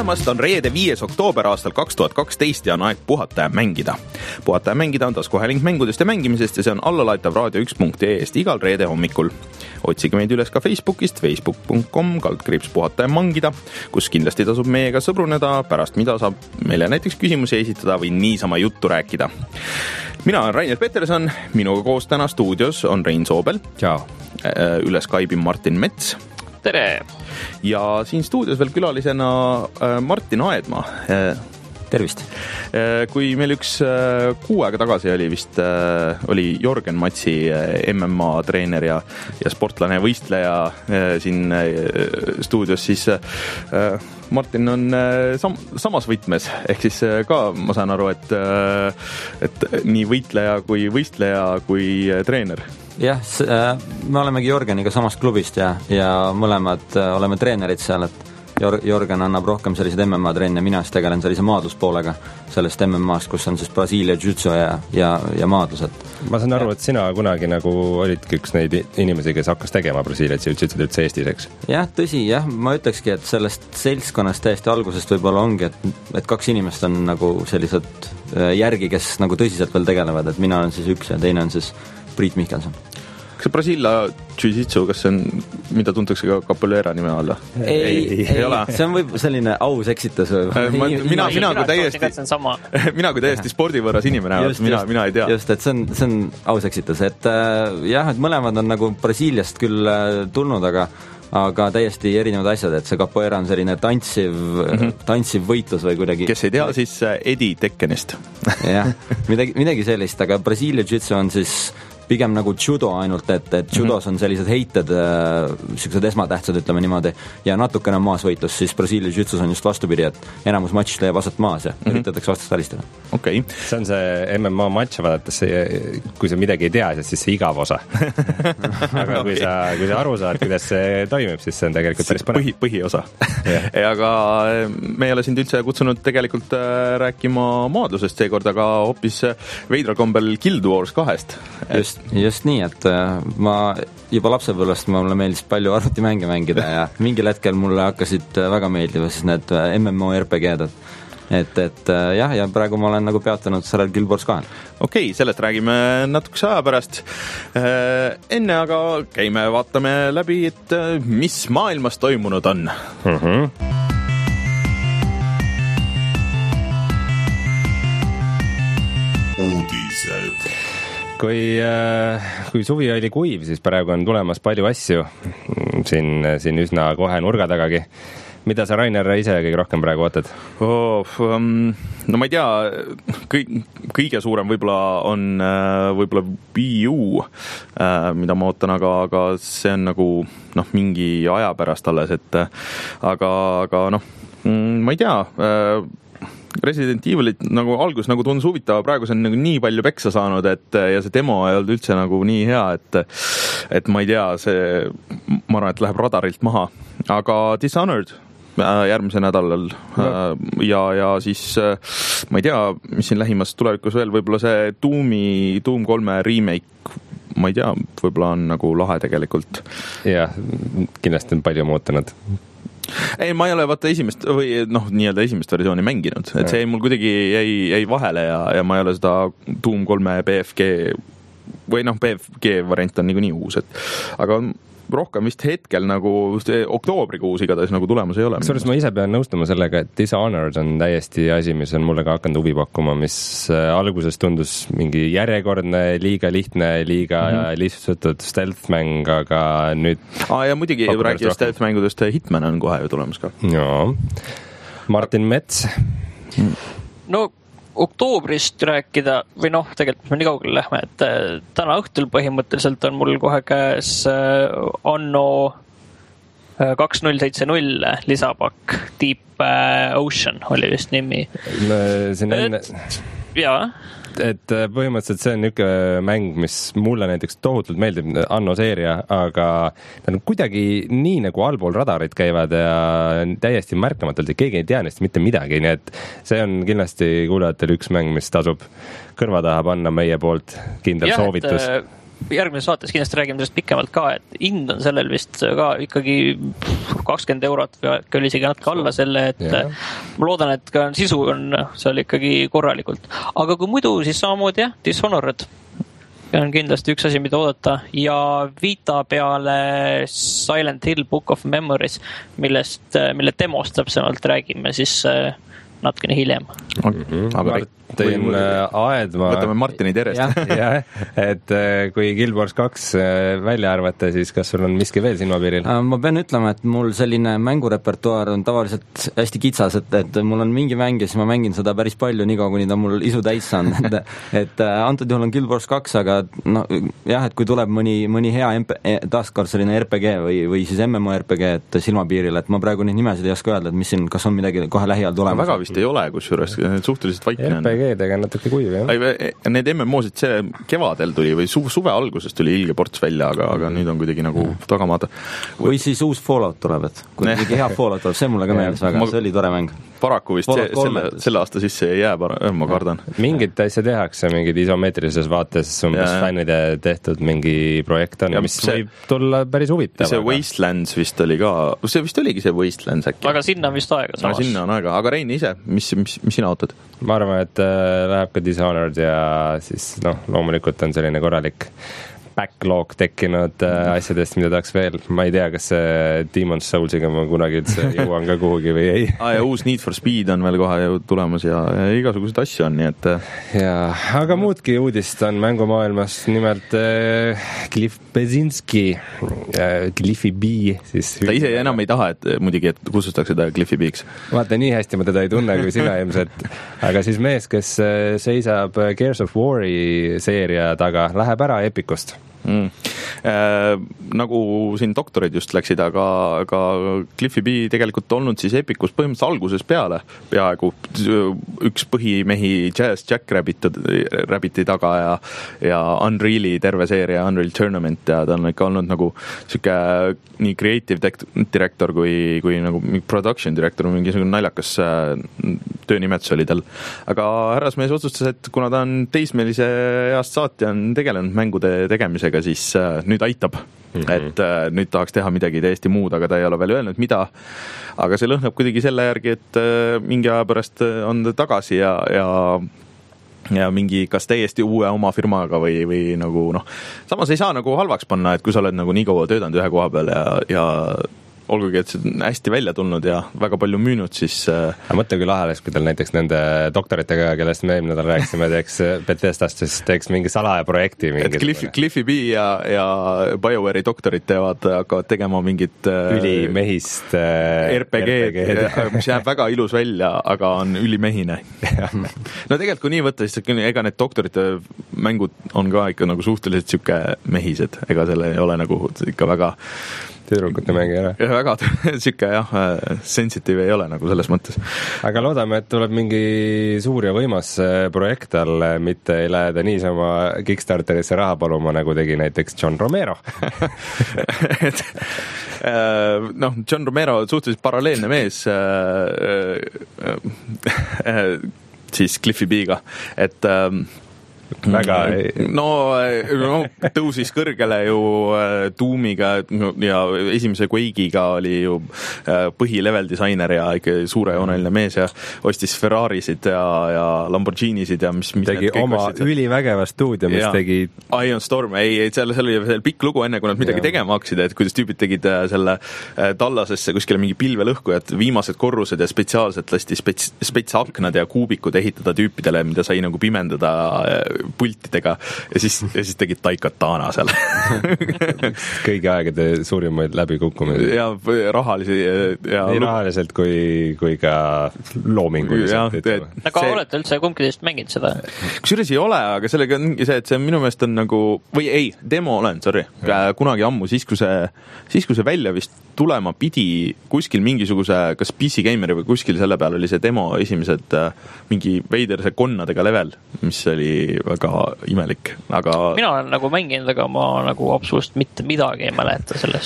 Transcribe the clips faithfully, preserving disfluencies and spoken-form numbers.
tulemast, on reede viies oktoober aastal kaks tuhat kaksteist ja on aeg puhata ja mängida. Puhata ja mängida on taskuhääling mängudest ja mängimisest ja see on allalaetav raadio üks punkt ee est igal reede hommikul. Otsige meid üles ka Facebookist, facebook punkt com kaldkriips puhata ja mangida, kus kindlasti tasub meiega sõbruneda, pärast mida saab meile näiteks küsimusi esitada või niisama juttu rääkida. Mina olen Rainer Peterson, minuga koos täna stuudios on Rein Soobel. Ciao. Üle Skype'i Martin Mets. Tere! Ja siin stuudios veel külalisena Martin Aedma. Tervist! Kui meil üks kuu aega tagasi oli vist, oli Jorgen Matsi M M A treener ja, ja sportlane võistleja siin stuudios, siis Martin on sam, samas võtmes, ehk siis ka ma saan aru, et, et nii võitleja kui võistleja kui treener. Jah, me olemegi Jorgeniga samast klubist ja, ja mõlemad oleme treenerid seal, et Jorgen annab rohkem sellised M M A trenne, mina siis tegelen sellise maadluspoolega sellest M M A-st, kus on siis Brasiilia jiu-jitsu ja, ja, ja maadlused. Ma saan aru, et sina kunagi nagu olidki üks neid inimesi, kes hakkas tegema Brasiilia jiu-jitsu üldse Eestis, eks? Jah, tõsi, jah, ma ütlekski, et sellest seltskonnast täiesti algusest võib-olla ongi, et, et kaks inimest on nagu sellised järgi, kes nagu tõsiselt veel tegelevad, et mina olen siis üks ja teine on siis Priit Mihkelson. Kas see Brasiilia jiu-jitsu, kas see on, mida tuntakse ka capoeira nime alla? Ei, ei, ei, ei ole. See on võib selline aus eksitus. Ma, mina, mina, kui täiesti, mina kui täiesti spordivõrras inimene, just, mina, just, mina ei tea. Just, et see on, see on aus eksitus. Et äh, jah, et mõlemad on nagu Brasiiliast küll äh, tulnud, aga aga täiesti erinevad asjad, et see capoeira on selline tantsiv, mm-hmm. tantsiv võitlus või kuidagi. Kes ei tea, siis Eddie Tekkenist. jah, midagi, midagi sellist, aga Brasiilia jiu-jitsu on siis pigem nagu judo ainult, et, et judos on sellised heited, sellised esmatähtsad, ütleme niimoodi, ja natukene maasvõitlus, siis Brasiilia jiu-jitsus on just vastupidi, et enamus matšist leiab asat maas ja mm-hmm. üritatakse vastast välistada. Okay. See on see M M A matš, vaadates, kui sa midagi ei tea, siis see igav osa. aga kui sa, kui sa aru saad, kuidas see toimib, siis see on tegelikult päris põnev. Põhi, põhiosa. aga me ei ole sind üldse kutsunud tegelikult rääkima maadlusest seekord, aga hoopis veidral kombel Guild Wars kahest. Just, just nii, et ma juba lapsepõlvest mulle meeldis palju arvutimänge mängida ja mingil hetkel mulle hakkasid väga meeldiva siis need M M O R P G-d, et, et jah, ja praegu ma olen nagu peatanud sellel Guild Wars kahel. Okei, okay, sellest räägime natukese aja pärast. Enne aga käime vaatame läbi, et mis maailmas toimunud on. Mhm. Uudised. Kui, kui suvi oli kuiv, siis praegu on tulemas palju asju siin, siin üsna kohe nurga tagagi. Mida sa, Rainer, ise kõige rohkem praegu ootad? Oh, um, no ma ei tea, kõik, kõige suurem võib-olla on võib-olla Wii U, mida ma ootan, aga, aga see on nagu noh, mingi aja pärast alles, et aga, aga noh, ma ei tea, Resident Evilit nagu algus nagu tundus huvitav, praegu see on nagu nii palju peksa saanud, et ja see demo ei olnud üldse nagu nii hea, et et ma ei tea, see ma arvan, et läheb radarilt maha, aga Dishonored järgmise nädalal no. ja, ja siis ma ei tea, mis siin lähimas tulevikus veel, võib-olla see Doomi, Doom kolme remake, ma ei tea, võib-olla on nagu lahe tegelikult. Jah, kindlasti on palju muutunud. Ei, ma ei ole vaata esimest või noh, nii-öelda esimest versiooni mänginud, et see mul kuidagi jäi, jäi vahele ja, ja ma ei ole seda Doom kolme B F G või noh, B F G variant on niikuinii uus, et aga rohkem vist hetkel nagu oktoobrikuus igatahes nagu tulemus ei ole. Kusjuures ma ise pean nõustuma sellega, et Dishonored on täiesti asi, mis on mulle ka hakanud huvi pakkuma, mis alguses tundus mingi järjekordne, liiga lihtne, liiga mm-hmm. lihtsustatud stealth-mäng, aga nüüd... Ah, ja muidugi rääkides stealth-mängudest, Hitman on kohe ju tulemas ka. Jaa. Martin Mets? No... oktoobrist rääkida, või noh, tegelikult me nii kaugele lähme, et täna õhtul põhimõtteliselt on mul kohe käes Anno kaks null seitse null lisapakk, Deep Ocean oli vist nimi. Siin enne... Jaa. Et põhimõtteliselt see on niisugune mäng, mis mulle näiteks tohutult meeldib, Anno seeria, aga ta on kuidagi nii nagu allpool radarit käivad ja täiesti märkamatult ja keegi ei tea neist mitte midagi, nii et see on kindlasti kuulajatel üks mäng, mis tasub kõrva taha panna meie poolt kindel ja, soovitus. järgmises saates kindlasti räägime sellest pikemalt ka, et hind on sellel vist ka ikkagi kakskümmend eurot või oli isegi natuke alla selle, et yeah. ma loodan, et ka sisu on seal ikkagi korralikult. Aga kui muidu, siis samamoodi jah, Dishonored on kindlasti üks asi, mida oodata ja Vita peale Silent Hill Book of Memories, millest, mille demost täpsemalt räägime, siis natukene hiljem. Mm-hmm. Aga Martin Aedma. Võtame Martini terest. jah, et kui Guild Wars kaks välja arvata, siis kas sul on miski veel silmapiiril? Ma pean ütlema, et mul selline mängurepertuaar on tavaliselt hästi kitsas, et, et mul on mingi mäng ja siis ma mängin seda päris palju, nii kaua, kuni ta mul isu täis on. et, et antud juhul on Guild Wars kaks, aga no, jah, et kui tuleb mõni, mõni hea M P, taaskord selline R P G või, või siis M M O R P G, et silmapiiril, et ma praegu neid nimesid ei oska öelda, et mis siin, kas on midagi kohe lähiajal tulemas. Väga vist ei ole, kusjuures suhteliselt vaikne on. R P G-dega natuke kuiv, jah. Need M M O-sid see kevadel tuli või su- suve alguses tuli ilge ports välja, aga, aga nüüd on kuidagi nagu tagamaada. Või siis uus Fallout tuleb, et kui mingi hea Fallout tuleb, see mulle ka meeldis väga, see oli tore mäng. Paraku vist see, selle, selle aasta sisse ei jää, ma kardan. Mingid asja tehakse, mingid isomeetrilises vaates umbes fännide tehtud mingi projekt on, ja mis see, võib tulla päris huvitav. See Wastelands vist oli ka, see vist oligi see Wastelands äkki. Aga sinna on vist aega samas. No, sinna on aega, aga Rein ise, mis, mis, mis sina ootad? Ma arvan, et äh, läheb ka Dishonored ja siis noh, loomulikult on selline korralik backlog tekkinud äh, asjadest, mida tahaks veel. Ma ei tea, kas see Demon's Soulsiga ma kunagi üldse jõuan ka kuhugi või ei. ah, ja uus Need for Speed on veel kohe tulemas ja, ja igasugused asju on, nii et... Ja, aga muudki uudist on mängumaailmas, nimelt äh, Cliff Bezinski, äh, Cliffy B. Siis ta ise enam ei taha, et muidugi, et kutsustakse ta Cliffy B-ks. Vaata, nii hästi ma teda ei tunne kui sina ilmselt. Aga siis mees, kes seisab Gears of War'i seeria taga, läheb ära Epicust. Mm. Äh, nagu siin doktorid just läksid, aga, aga Cliffy B tegelikult olnud siis Epicus põhimõtteliselt alguses peale peaaegu üks põhimehi Jazz Jack Rabbit, Rabbiti taga ja, ja Unreali terve seeria Unreal Tournament ja ta on ikka olnud nagu siuke nii creative director kui, kui nagu production director, mingisugune naljakas töönimetus oli tal. Aga härrasmees otsustas, et kuna ta on teismelise east saati on tegelenud mängude tegemisega, siis äh, nüüd aitab. Mm-hmm. Et äh, nüüd tahaks teha midagi täiesti muud, aga ta ei ole veel öelnud, mida. Aga see lõhnab kuidagi selle järgi, et äh, mingi aja pärast on ta tagasi ja, ja, ja mingi kas täiesti uue oma firmaga või, või nagu noh. Samas ei saa nagu halvaks panna, et kui sa oled nagu nii kaua töötanud ühe koha peal ja, ja olgugi, et see on hästi välja tulnud ja väga palju müünud, siis... Aga mõtle, kui lahe oleks, kui tal näiteks nende doktoritega, kellest me eelmine nädal rääkisime, teeks Bethesdast, siis teeks mingi salaja projekti. Et Cliffy, Cliffy B ja, ja BioWare'i doktorid teevad, hakkavad tegema mingit... Ülimehist R P G, mis jääb väga ilus välja, aga on ülimehine. No tegelikult, kui nii võtta, siis ega need doktorite mängud on ka ikka nagu suhteliselt siuke mehised, ega selle ei ole nagu ikka väga... tüdrukute mängi ära. Väga siuke jah, sensitive ei ole nagu selles mõttes. Aga loodame, et tuleb mingi suur ja võimas projekt all, mitte ei lähe ta niisama Kickstarterisse raha paluma, nagu tegi näiteks John Romero. et noh, John Romero suhteliselt paralleelne mees siis Cliffy B-ga, et väga no, no tõusis kõrgele ju Doomiga ja esimese Quake'iga oli ju põhilevel disainer ja ikka suurejooneline mees ja ostis Ferrarisid ja, ja Lamborghinisid ja mis, mis tegi oma ülivägeva stuudio, mis ja, tegi Ion Storm, ei, ei seal, seal oli veel pikk lugu enne, kui nad midagi ja. tegema hakkasid, et kuidas tüübid tegid selle tallasesse kuskile mingi pilvelõhku, et viimased korrused ja spetsiaalselt lasti spets, spets aknad ja kuubikud ehitada tüüpidele, mida sai nagu pimendada pultidega ja siis, ja siis tegid Taikatana seal. Kõigi aegade suurimaid läbikukkumisi. Ja rahalisi ja nii rahaliselt kui, kui ka loominguliselt. Aga see... olete üldse kumbki teist mänginud seda? Kusjuures ei ole, aga sellega on see, et see minu meelest on nagu, või ei, demo olen, sorry, kunagi ammu, siis kui see, siis kui see välja vist tulema pidi kuskil mingisuguse, kas P C Gameri või kuskil selle peal oli see demo esimesed mingi veider see konnadega level, mis oli väga imelik, aga... Mina olen nagu mänginud, aga ma nagu absoluutselt mitte midagi ei mäleta sellest.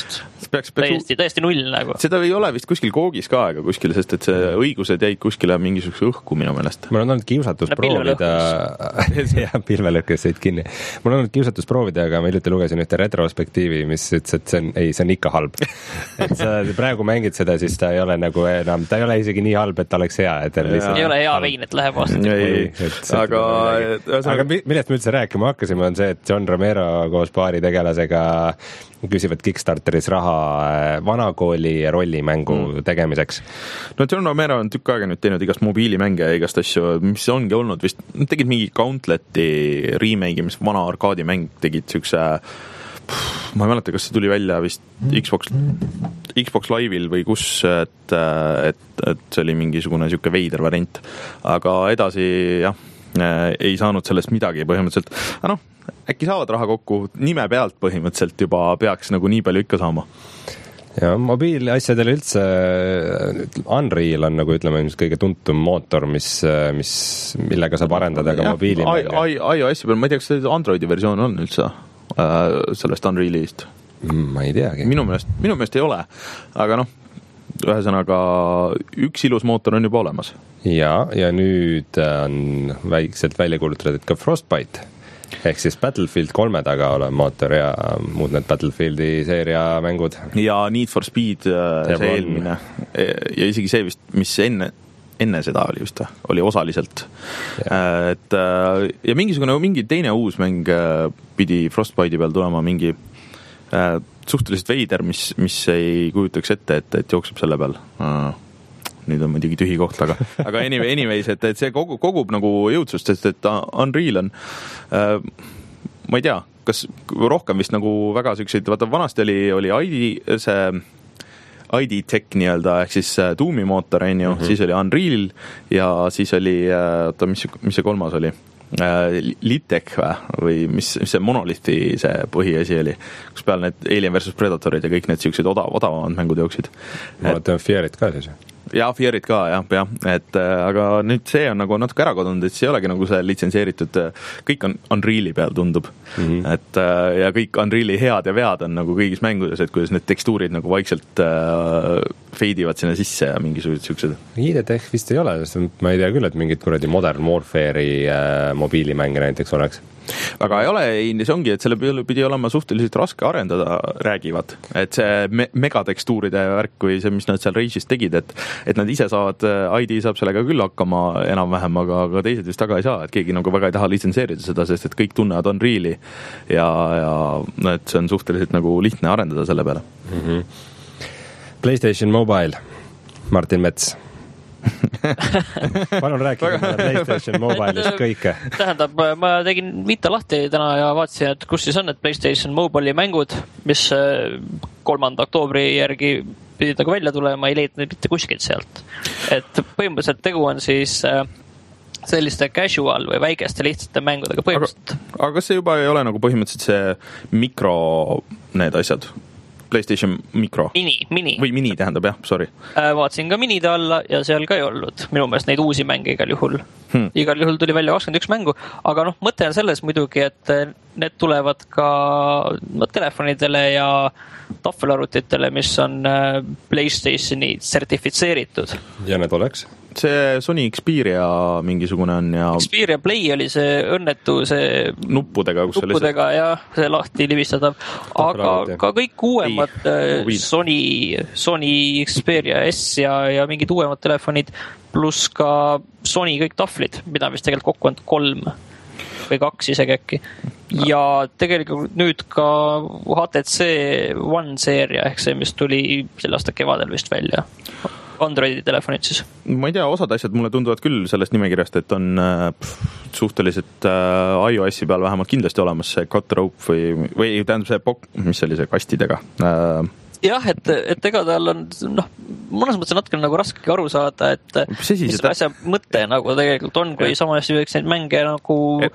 peaks, peaks täiesti, täiesti null nagu. Seda ei ole vist kuskil koogis ka aega kuskil, sest et see õigused jäid kuskile mingisuguse õhku minu meelest. Mul on olnud kiusatus no, proovida, jah, pilvelõhkes sõid kinni. Mul on olnud kiusatus proovida, aga ma hiljuti lugesin ühte retrospektiivi, mis ütles, et see on, ei, see on ikka halb. Et sa praegu mängid seda, siis ta ei ole nagu enam, ta ei ole isegi nii halb, et ta oleks hea. Et ei ole hea vein, et läheb aastat. Aga, aga millest me üldse rääkima hakkasime, on see, et John Romero koos paari tegelasega küsivad Kickstarteris raha vanakooli rollimängu mm. tegemiseks. No John Romero on tükk aega nüüd teinud igast mobiilimänge ja igast asju, mis ongi olnud vist, tegid mingi Gauntleti remake, mis vana arkaadimäng tegid siukse, ma ei mäleta, kas see tuli välja vist Xbox, Xbox Live'il või kus, et, et, et see oli mingisugune siuke veider variant. Aga edasi, jah, ei saanud sellest midagi põhimõtteliselt. Aga noh, äkki saavad raha kokku nime pealt põhimõtteliselt juba peaks nagu nii palju ikka saama. Ja mobiilasjadel üldse Unreal on nagu ütleme kõige tuntum mootor, mis, mis, millega saab arendada ka mobiilimänge. iOS-i peal, ma ei tea, kas see Androidi versioon on üldse äh, sellest Unrealist? Ma ei teagi. Minu meelest, minu meelest ei ole, aga noh, ühesõnaga üks ilus mootor on juba olemas. Ja, ja nüüd on väikselt välja kuulutatud, et ka Frostbite ehk siis Battlefield kolme taga olev mootor ja muud need Battlefieldi seeria mängud. Ja Need for Speed, ja see eelmine. Ja isegi see vist, mis enne, enne seda oli vist, oli osaliselt. Ja. Et, ja mingisugune, mingi teine uus mäng pidi Frostbite'i peal tulema mingi suhteliselt veider, mis, mis ei kujutaks ette, et, et jookseb selle peal. Nüüd on muidugi tühi koht, aga, aga anyway, anyways, et, et see kogub, kogub nagu jõudsust, sest et Unreal on, äh, ma ei tea, kas rohkem vist nagu väga sükseid, vaata vanasti oli, oli I D, see I D Tech nii-öelda, ehk siis Doomi mootor, on ju, mm-hmm. siis oli Unreal ja siis oli, oota, mis, mis see kolmas oli? Litech või mis, mis see Monolithi see põhiasi oli, kus peal need Alien versus Predatorid ja kõik need siuksed odav, odavamad mängud jooksid. Ma mõtlen Fearit ka siis. Ja Fearit ka, jah, jah, et aga nüüd see on nagu natuke ära kadunud, et see ei olegi nagu see litsenseeritud, kõik on Unreali peal tundub, mm-hmm. et ja kõik Unreali head ja vead on nagu kõigis mängudes, et kuidas need tekstuurid nagu vaikselt äh, feidivad sinna sisse ja mingisugused siuksed. I D Tech vist ei ole, sest ma ei tea küll, et mingid kuradi Modern Warfare'i äh, mobiilimänge näiteks oleks. Aga ei ole, see ongi, et selle pidi olema suhteliselt raske arendada, räägivad, et see me- megatekstuuride värk või see, mis nad seal Rage'is tegid, et, et nad ise saavad, I D saab sellega küll hakkama enam-vähem, aga, aga teised vist taga ei saa, et keegi nagu väga ei taha litsenseerida seda, sest et kõik tunnevad Unreali ja, ja et see on suhteliselt nagu lihtne arendada selle peale. Mm-hmm. PlayStation Mobile, Martin Mets. Palun rääkige PlayStation Mobile'ist kõike. Tähendab, ma tegin Vita lahti täna ja vaatasin, et kus siis on need PlayStation Mobile'i mängud, mis kolmanda oktoobri järgi pidid nagu välja tulema, ei leidnud mitte kuskilt sealt. Et põhimõtteliselt tegu on siis selliste casual või väikeste lihtsate mängudega põhimõtteliselt. Aga, aga kas see juba ei ole nagu põhimõtteliselt see mikro need asjad? PlayStation Micro. Mini, mini. Või mini tähendab, jah, sorry. Vaatsin ka minide alla ja seal ka ei olnud. Minu meelest neid uusi mänge igal juhul. Hmm. Igal juhul tuli välja kakskümmend üks mängu, aga noh, mõte on selles muidugi, et need tulevad ka telefonidele ja tahvelarvutitele, mis on PlayStationi sertifitseeritud. Ja need oleks? See Sony Xperia mingisugune on ja... Xperia Play oli see õnnetu, see... Nuppudega, kus nuppudega see... ja see lahti livistatav. Aga ka kõik uuemad ei, Sony, Sony Xperia S ja, ja mingid uuemad telefonid, pluss ka Sony kõik tahvlid, mida vist tegelikult kokku on kolm või kaks isegi äkki. Ja tegelikult nüüd ka H T C One seeria, ehk see, mis tuli selle aasta kevadel vist välja. Androidi telefonid siis. Ma ei tea, osad asjad mulle tunduvad küll sellest nimekirjast, et on pff, suhteliselt äh, iOS-i peal vähemalt kindlasti olemas see cut rope või, või tähendab see pok, mis oli see kastidega äh, jah, et, et ega tal on noh, mõnes mõttes natuke nagu raske aru saada, et mis, mis asja mõte nagu tegelikult on, kui samas võiks neid mänge nagu et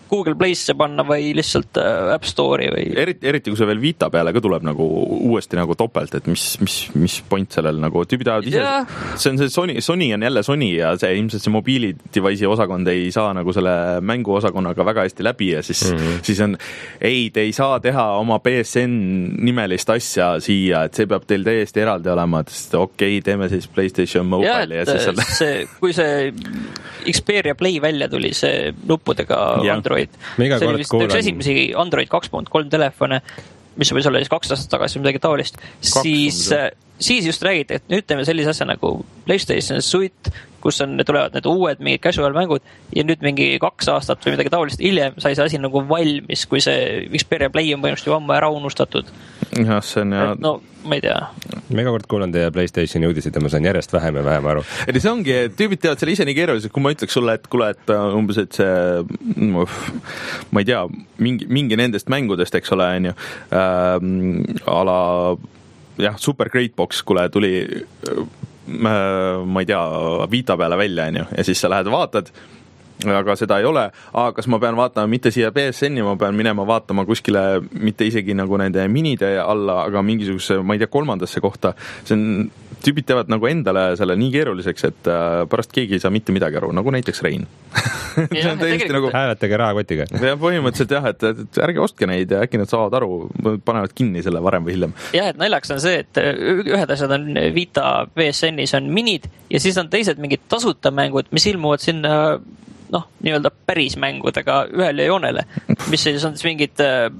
Google Play'sse panna või lihtsalt App Store'i või eriti, eriti kui see veel Vita peale ka tuleb nagu uuesti nagu topelt, et mis, mis, mis point sellel nagu tüübid ajavad ise, yeah. see on see Sony, Sony on jälle Sony ja see ilmselt see mobiili device'i osakond ei saa nagu selle mängu osakonnaga väga hästi läbi ja siis, mm-hmm. siis on, ei, te ei saa teha oma P S N nimelist asja siia, et see peab teil täiesti eraldi olema, et okei okay,, teeme siis PlayStation Mobile ja, ja siis selle... see, kui see Xperia Play välja tuli, see nuppudega ja. Android, see oli vist üks esimesi Android kaks punkt kolm telefone, mis võis olla siis kaks aastat tagasi midagi taolist, siis, siis just räägiti, et nüüd teeme sellise asja nagu PlayStation Suite, kus on, tulevad need uued mingid casual mängud ja nüüd mingi kaks aastat või midagi taolist hiljem sai see asi nagu valmis, kui see Xperia Play on põhimõtteliselt ju ammu ära unustatud. jah, see on ja... no ma ei tea. Ma iga kord kuulan teie PlayStationi uudisid ja ma saan järjest vähem ja vähem aru. Et see ongi, tüübid teevad selle ise nii keerulised, kui ma ütleks sulle, et kuule, et umbes, et see ma ei tea, mingi, mingi nendest mängudest, eks ole, on ju äh, ala jah, Super Great Box, kuule, tuli ma ei tea, Vita peale välja, on ju, ja siis sa lähed vaatad, aga seda ei ole, aga kas ma pean vaatama mitte siia P S N-i, ma pean minema vaatama kuskile mitte isegi nagu nende minide alla, aga mingisuguse, ma ei tea, kolmandasse kohta, see on, tüübid teevad nagu endale selle nii keeruliseks, et pärast keegi ei saa mitte midagi aru, nagu näiteks Rein. Ja, nagu... hääletage rahakotiga. Ja põhimõtteliselt jah, et, et ärge ostke neid ja äkki nad saavad aru, panevad kinni selle varem või hiljem. Jah, et naljaks on see, et ühed asjad on Vita P S N-is on minid ja siis on teised mingid tasuta mängud, mis ilmuvad sinna noh, nii-öelda päris mängudega ühele joonele, mis siis on siis mingid äh,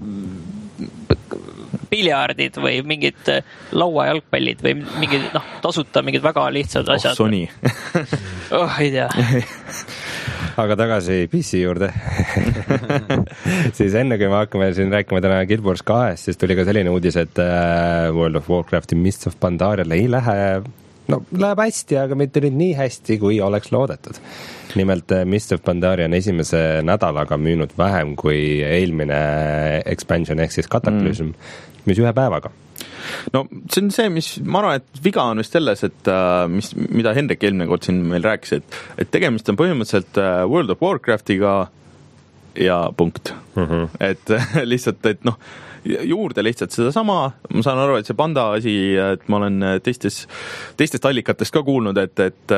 piljardid või mingid äh, lauajalgpallid või mingid, noh, tasuta mingid väga lihtsad asjad. Oh, Sony. oh, ei tea. Aga tagasi P C juurde. Siis enne, kui me hakkame siin rääkima täna Guild Wars kahest, siis tuli ka selline uudis, et äh, World of Warcrafti Mists of Pandarial ei lähe, no läheb hästi, aga mitte nüüd nii hästi, kui oleks loodetud. Nimelt Mists of Pandaria on esimese nädalaga müünud vähem kui eelmine expansion ehk siis Cataclysm, mm. mis ühe päevaga. No see on see, mis ma arvan, et viga on vist selles, et mis, mida Hendrik eelmine kord siin meil rääkis, et, et tegemist on põhimõtteliselt World of Warcraftiga ja punkt. Mm-hmm. Et lihtsalt, et noh, juurde lihtsalt seda sama, ma saan aru, et see panda asi, et ma olen teistes, teistest allikatest ka kuulnud, et, et,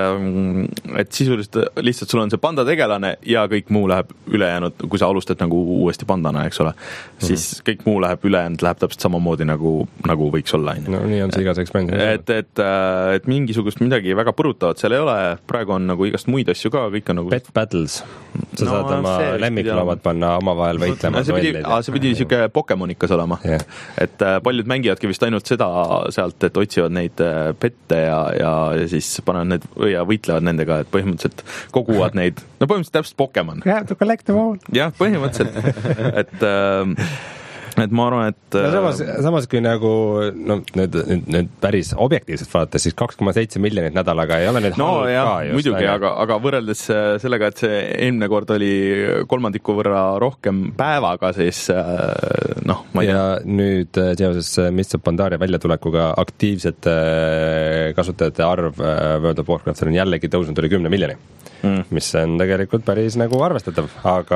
et sisuliselt lihtsalt sul on see panda tegelane ja kõik muu läheb ülejäänud, kui sa alustad nagu uuesti pandana, eks ole, siis mm-hmm. kõik muu läheb ülejäänud, läheb täpselt samamoodi nagu, nagu võiks olla. No nii on see igas expansion. Et, et, et mingisugust midagi väga põrutavat seal ei ole, praegu on nagu igast muid asju ka, kõik on nagu... Pet battles. Sa no, saad oma lemmikloomad panna omavahel võitlema. See pidi, see pidi siuke Pokemonikkas olema. Yeah. Et paljud mängijadki vist ainult seda sealt, et otsivad neid pette ja, ja, ja siis panevad need ja võitlevad nendega, et põhimõtteliselt koguvad neid, no põhimõtteliselt täpselt Pokemon. Yeah, to collect them all. Jah, põhimõtteliselt. Et äh, et ma arvan, et no samas, samas kui nagu no, need, need, need päris objektiivselt vaadates, siis kaks koma seitse miljonit nädalaga ei ole nüüd no, halb jah, ka just. Muidugi, aga, aga võrreldes sellega, et see eelmine kord oli kolmandiku võrra rohkem päevaga, siis noh, ma ei ja tea. Nüüd seoses Mists of Pandaria väljatulekuga aktiivsete kasutajate arv World of Warcraft on jällegi tõusnud üle kümne miljoni. Mm. Mis on tegelikult päris nagu arvestatav, aga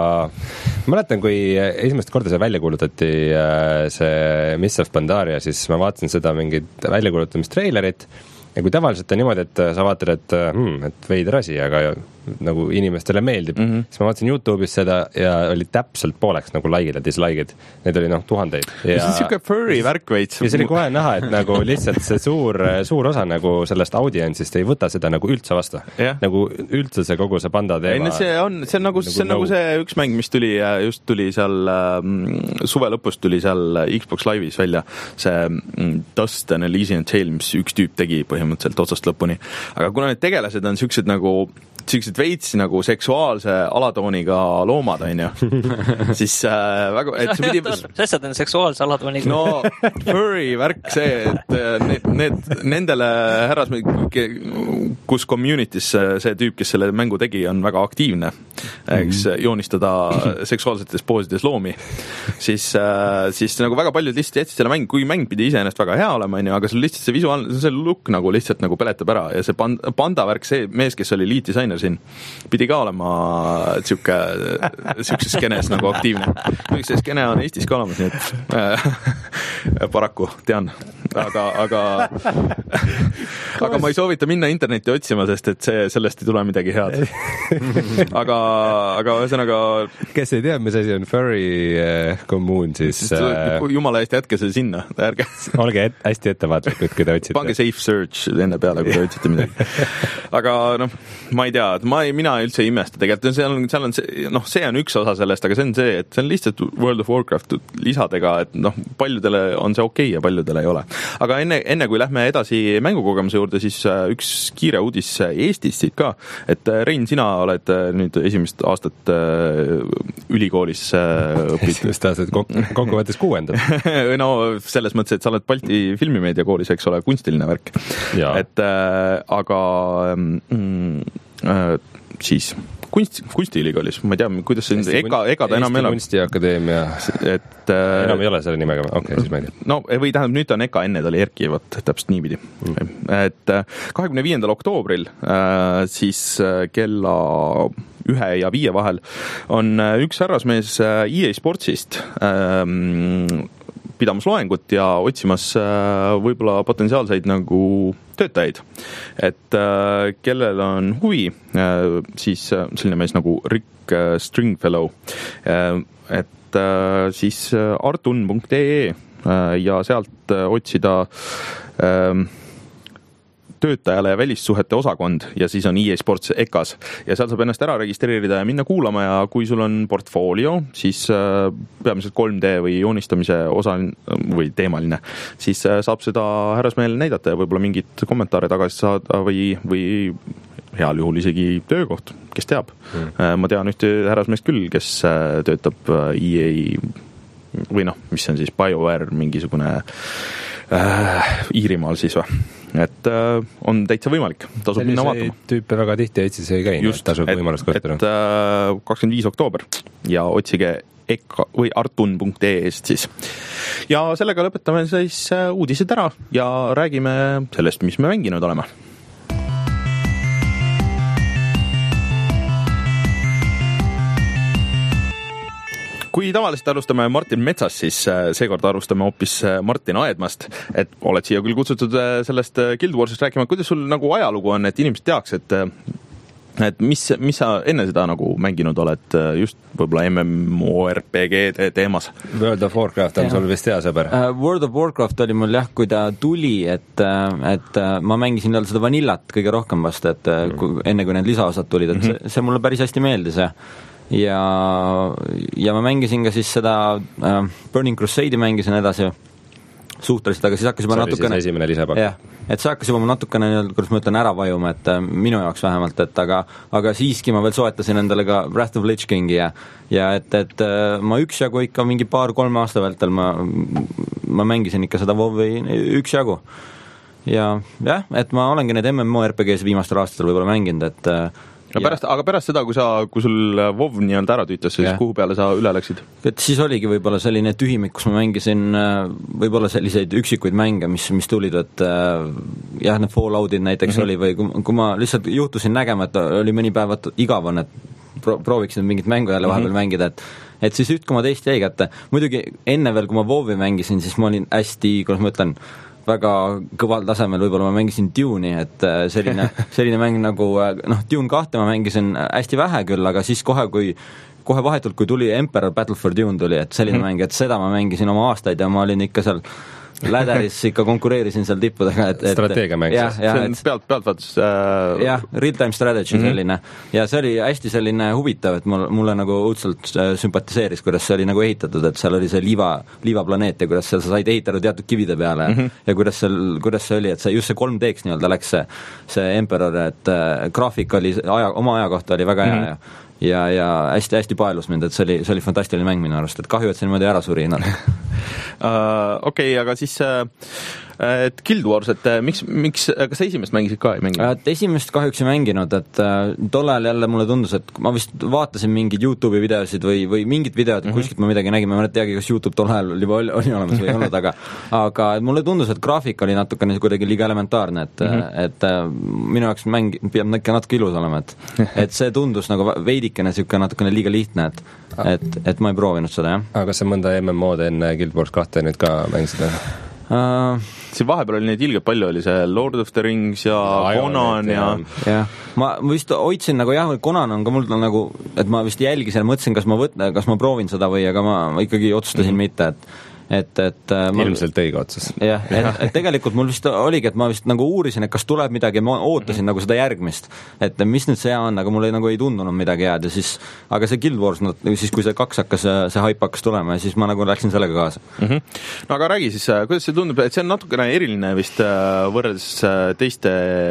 mäletan, kui esimest korda see välja kuulutati see Mists of Pandaria, siis ma vaatasin seda mingit väljakuulutamistreilerit ja kui tavaliselt on niimoodi, et sa vaatad, et, hmm, et veider asi, aga nagu inimestele meeldib, mm-hmm. siis ma vaatasin YouTube'is seda ja oli täpselt pooleks nagu like'id ja dislike'id. Need oli noh tuhandeid. Ja... see on siuke furry värk veits. Ja see oli kohe näha, et nagu lihtsalt see suur, suur osa nagu sellest audientsist ei võta seda nagu üldse vastu. Yeah. Nagu üldse see kogu see panda teema. See on, see on nagu, nagu, see, on nagu see üks mäng, mis tuli, just tuli seal äh, suve lõpus tuli seal Xbox Live'is välja see mm, Dust and Elysian Tale, mis üks tüüp tegi põhimõtteliselt otsast lõpuni. Aga kuna need tegelased on siuksed nagu siuksed veits nagu seksuaalse alatooniga loomad, on ju. Siis äh, väga... Et see pidi... Sest on seksuaalse alatooniga. No, furry värk see, et need, need, nendele härras, kus community's see tüüp, kes selle mängu tegi, on väga aktiivne. eks joonistada seksuaalsetes poosides loomi, siis, siis nagu väga paljud lihtsalt jätsid selle mäng, kui mäng pidi iseenesest väga hea olema, aga see lihtsalt see visuaalne, see look nagu lihtsalt nagu peletab ära ja see panda värk, see mees, kes oli lead disainer siin, pidi ka olema siuke, siukses skenes nagu aktiivne. Muidugi see skene on Eestis ka olemas, nii et äh, paraku tean, aga, aga aga ma ei soovita minna internetti otsima, sest et see, sellest ei tule midagi head. aga, aga ühesõnaga kes ei tea, mis asi on furry äh, kommuun, siis äh, jumala eest jätke see sinna, ärge olge et, hästi ettevaatlikud, kui te otsite. Pange safe search enne peale, kui te otsite midagi. Aga noh, ma ei tea, ma ei, mina üldse ei imesta tegelikult, seal on, seal on see, noh, see on üks osa sellest, aga see on see, et see on lihtsalt World of Warcraft lisadega, et noh, paljudele on see okei ja paljudele ei ole. Aga enne, enne kui lähme edasi mängukogemuse juurde, siis üks kiire uudis Eestist siit ka, et Rein, sina oled nüüd esimest aastat ülikoolis õpid. esimest aastat kokku võttes kuuendad. No selles mõttes, et sa oled Balti filmimeedia koolis, eks ole, kunstiline värk. Ja. Et äh, aga mm, äh, siis kunst, kunstiülikoolis, ma ei tea, kuidas see Eesti ega, ega ta enam elab. Eesti Kunstiakadeemia, et äh, enam ei ole selle nimega, okei, okay, siis ma ei tea. No või tähendab, nüüd on eka, enne ta oli Erki, võt, täpselt niipidi. Mm. Et kahekümne viiendal oktoobril äh, siis kella ühe ja viie vahel on üks härrasmees E A Sportsist äh, pidamas loengut ja otsimas võib-olla potentsiaalseid nagu töötajaid, et kellel on huvi, siis selline mees nagu Rick Stringfellow, et siis artun punkt ee ja sealt otsida töötajale ja välissuhete osakond ja siis on E A Sports ekas ja seal saab ennast ära registreerida ja minna kuulama ja kui sul on portfoolio, siis äh, peamiselt kolm D või joonistamise osa või teemaline, siis äh, saab seda härrasmehele näidata ja võib-olla mingit kommentaare tagasi saada või, või heal juhul isegi töökoht, kes teab. Mm. Äh, ma tean ühte härrasmeest küll, kes äh, töötab E A või noh, mis on siis BioWare mingisugune äh, Iirimaal siis või? Et äh, on täitsa võimalik, tasub minna vaatama. Tüüpe väga tihti Eestis ei käi, just, tasub et, võimalust kasutada. Et äh, kakskümmend viis oktoober ja otsige eka või artun punkt ee-st siis. Ja sellega lõpetame siis uudised ära ja räägime sellest, mis me mänginud oleme. Kui tavaliselt alustame Martin Metsast, siis seekord alustame hoopis Martin Aedmast, et oled siia küll kutsutud sellest Guild Warsist rääkima, kuidas sul nagu ajalugu on, et inimesed teaks, et, et mis, mis sa enne seda nagu mänginud oled just võib-olla M M O R P G teemas? World of Warcraft on ja. Sul vist hea sõber? Uh, World of Warcraft oli mul jah, kui ta tuli, et, et ma mängisin jälle seda vanillat kõige rohkem vast, et mm. enne kui need lisaosad tulid, et mm-hmm. see, see mulle päris hästi meeldis ja ja, ja ma mängisin ka siis seda äh, Burning Crusade'i mängisin edasi suhteliselt, aga siis hakkas juba see natukene siis esimene lisapakk. jah, et see hakkas juba natukene, kuidas ma ütlen, ära vajuma, et äh, minu jaoks vähemalt, et aga, aga siiski ma veel soetasin endale ka Wrath of Lich Kingi ja, ja et, et äh, ma üksjagu ikka mingi paar-kolme aasta vältel ma, ma mängisin ikka seda WoW-i üksjagu ja jah, et ma olengi need M M O R P G-s viimastel aastatel võib-olla mänginud, et äh, Ja pärast, aga pärast seda, kui sa, kui sul WoW nii-öelda ära tüütas, siis yeah. kuhu peale sa üle läksid? Et siis oligi võib-olla selline tühimik, kus ma mängisin võib-olla selliseid üksikuid mänge, mis, mis tulid, et jah, need Falloutid näiteks mm-hmm. oli või kui, kui ma lihtsalt juhtusin nägema, et oli mõni päev igav on, et pro- prooviksin mingit mängu jälle vahepeal mm-hmm. mängida, et et siis üht koma teist jäi kätte. Muidugi enne veel, kui ma WoW-i mängisin, siis ma olin hästi, kuidas ma ütlen, väga kõval tasemel, võib-olla ma mängisin Dune'i, et selline, selline mäng nagu, noh, Dune kahte ma mängisin hästi vähe küll, aga siis kohe, kui kohe vahetult, kui tuli Emperor Battle for Dune tuli, et selline mm-hmm. mäng, et seda ma mängisin oma aastaid ja ma olin ikka seal läderis ikka konkureerisin seal tippudega, et, et strateegiamäng jah, jah, see on et, pealt, pealt vaatus äh... jah, real-time strategy mm-hmm. selline ja see oli hästi selline huvitav, et mul, mulle nagu õudselt sümpatiseeris, kuidas see oli nagu ehitatud, et seal oli see liiva, liivaplaneet ja kuidas seal sa said ehitada teatud kivide peale mm-hmm. ja kuidas, seal, kuidas see oli, et see just see kolm D-ks nii-öelda läks see, see Emperor, et äh, graafik oli aja, oma aja kohta oli väga hea mm-hmm. ja ja, ja hästi-hästi paelus mind, et see oli, see oli fantastiline mäng minu arust, et kahju, et see niimoodi ära suri no. uh, okei okay,, aga siis uh, et Guild Wars, et miks, miks, kas sa esimest mängisid ka ei mänginud? Et esimest kahjuks ei mänginud, et äh, tollal jälle mulle tundus, et ma vist vaatasin mingeid YouTube'i videosid või, või mingid videod, mm -hmm. kuskilt ma midagi nägin, ma ei teagi, kas YouTube tol ajal juba oli, oli olemas või ei olnud, aga aga mulle tundus, et graafik oli natukene kuidagi liiga elementaarne, et mm, -hmm. et äh, minu jaoks mäng peab ikka natuke ilus olema, et et see tundus nagu veidikene niisugune natukene liiga lihtne, et et, et ma ei proovinud seda, jah. aga kas sa mõnda M M O-d enne Guild Wars kahte nüüd ka mängisid? Uh, siin vahepeal oli neid ilgelt palju, oli see Lord of the Rings ja Ajo, Conan ja jah, ma vist hoidsin nagu jah, Conan on ka mul nagu, et ma vist jälgisin ja mõtlesin, kas ma võt-, kas ma proovin seda või, aga ma, ma ikkagi otsustasin mm-hmm. mitte, et et, et mul... ilmselt õige otsus. jah, et, et tegelikult mul vist oligi, et ma vist nagu uurisin, et kas tuleb midagi, ma ootasin mm-hmm. nagu seda järgmist, et mis nüüd see on, aga mul ei, nagu ei tundunud midagi head ja siis, aga see Guild Wars, no, siis kui see kaks hakkas, see hype hakkas tulema ja siis ma nagu läksin sellega kaasa. Mm-hmm. No aga räägi siis, kuidas see tundub, et see on natukene eriline vist võrreldes teiste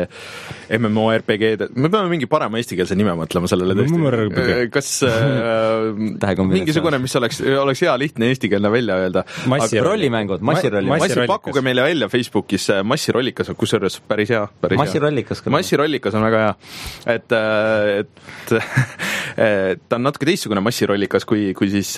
MMORPG-d, me peame mingi parema eestikeelse nime mõtlema sellele tõesti. Kas mingisugune, mis oleks, oleks hea lihtne eestikeelne välja öelda? Massi rollimängud, massirollimängud. Massi, pakkuge meile välja Facebookis, massirollikas on kusjuures päris hea. Päris massirollikas. Massirollikas on väga hea. Et, et, et ta on natuke teistsugune massirollikas kui, kui siis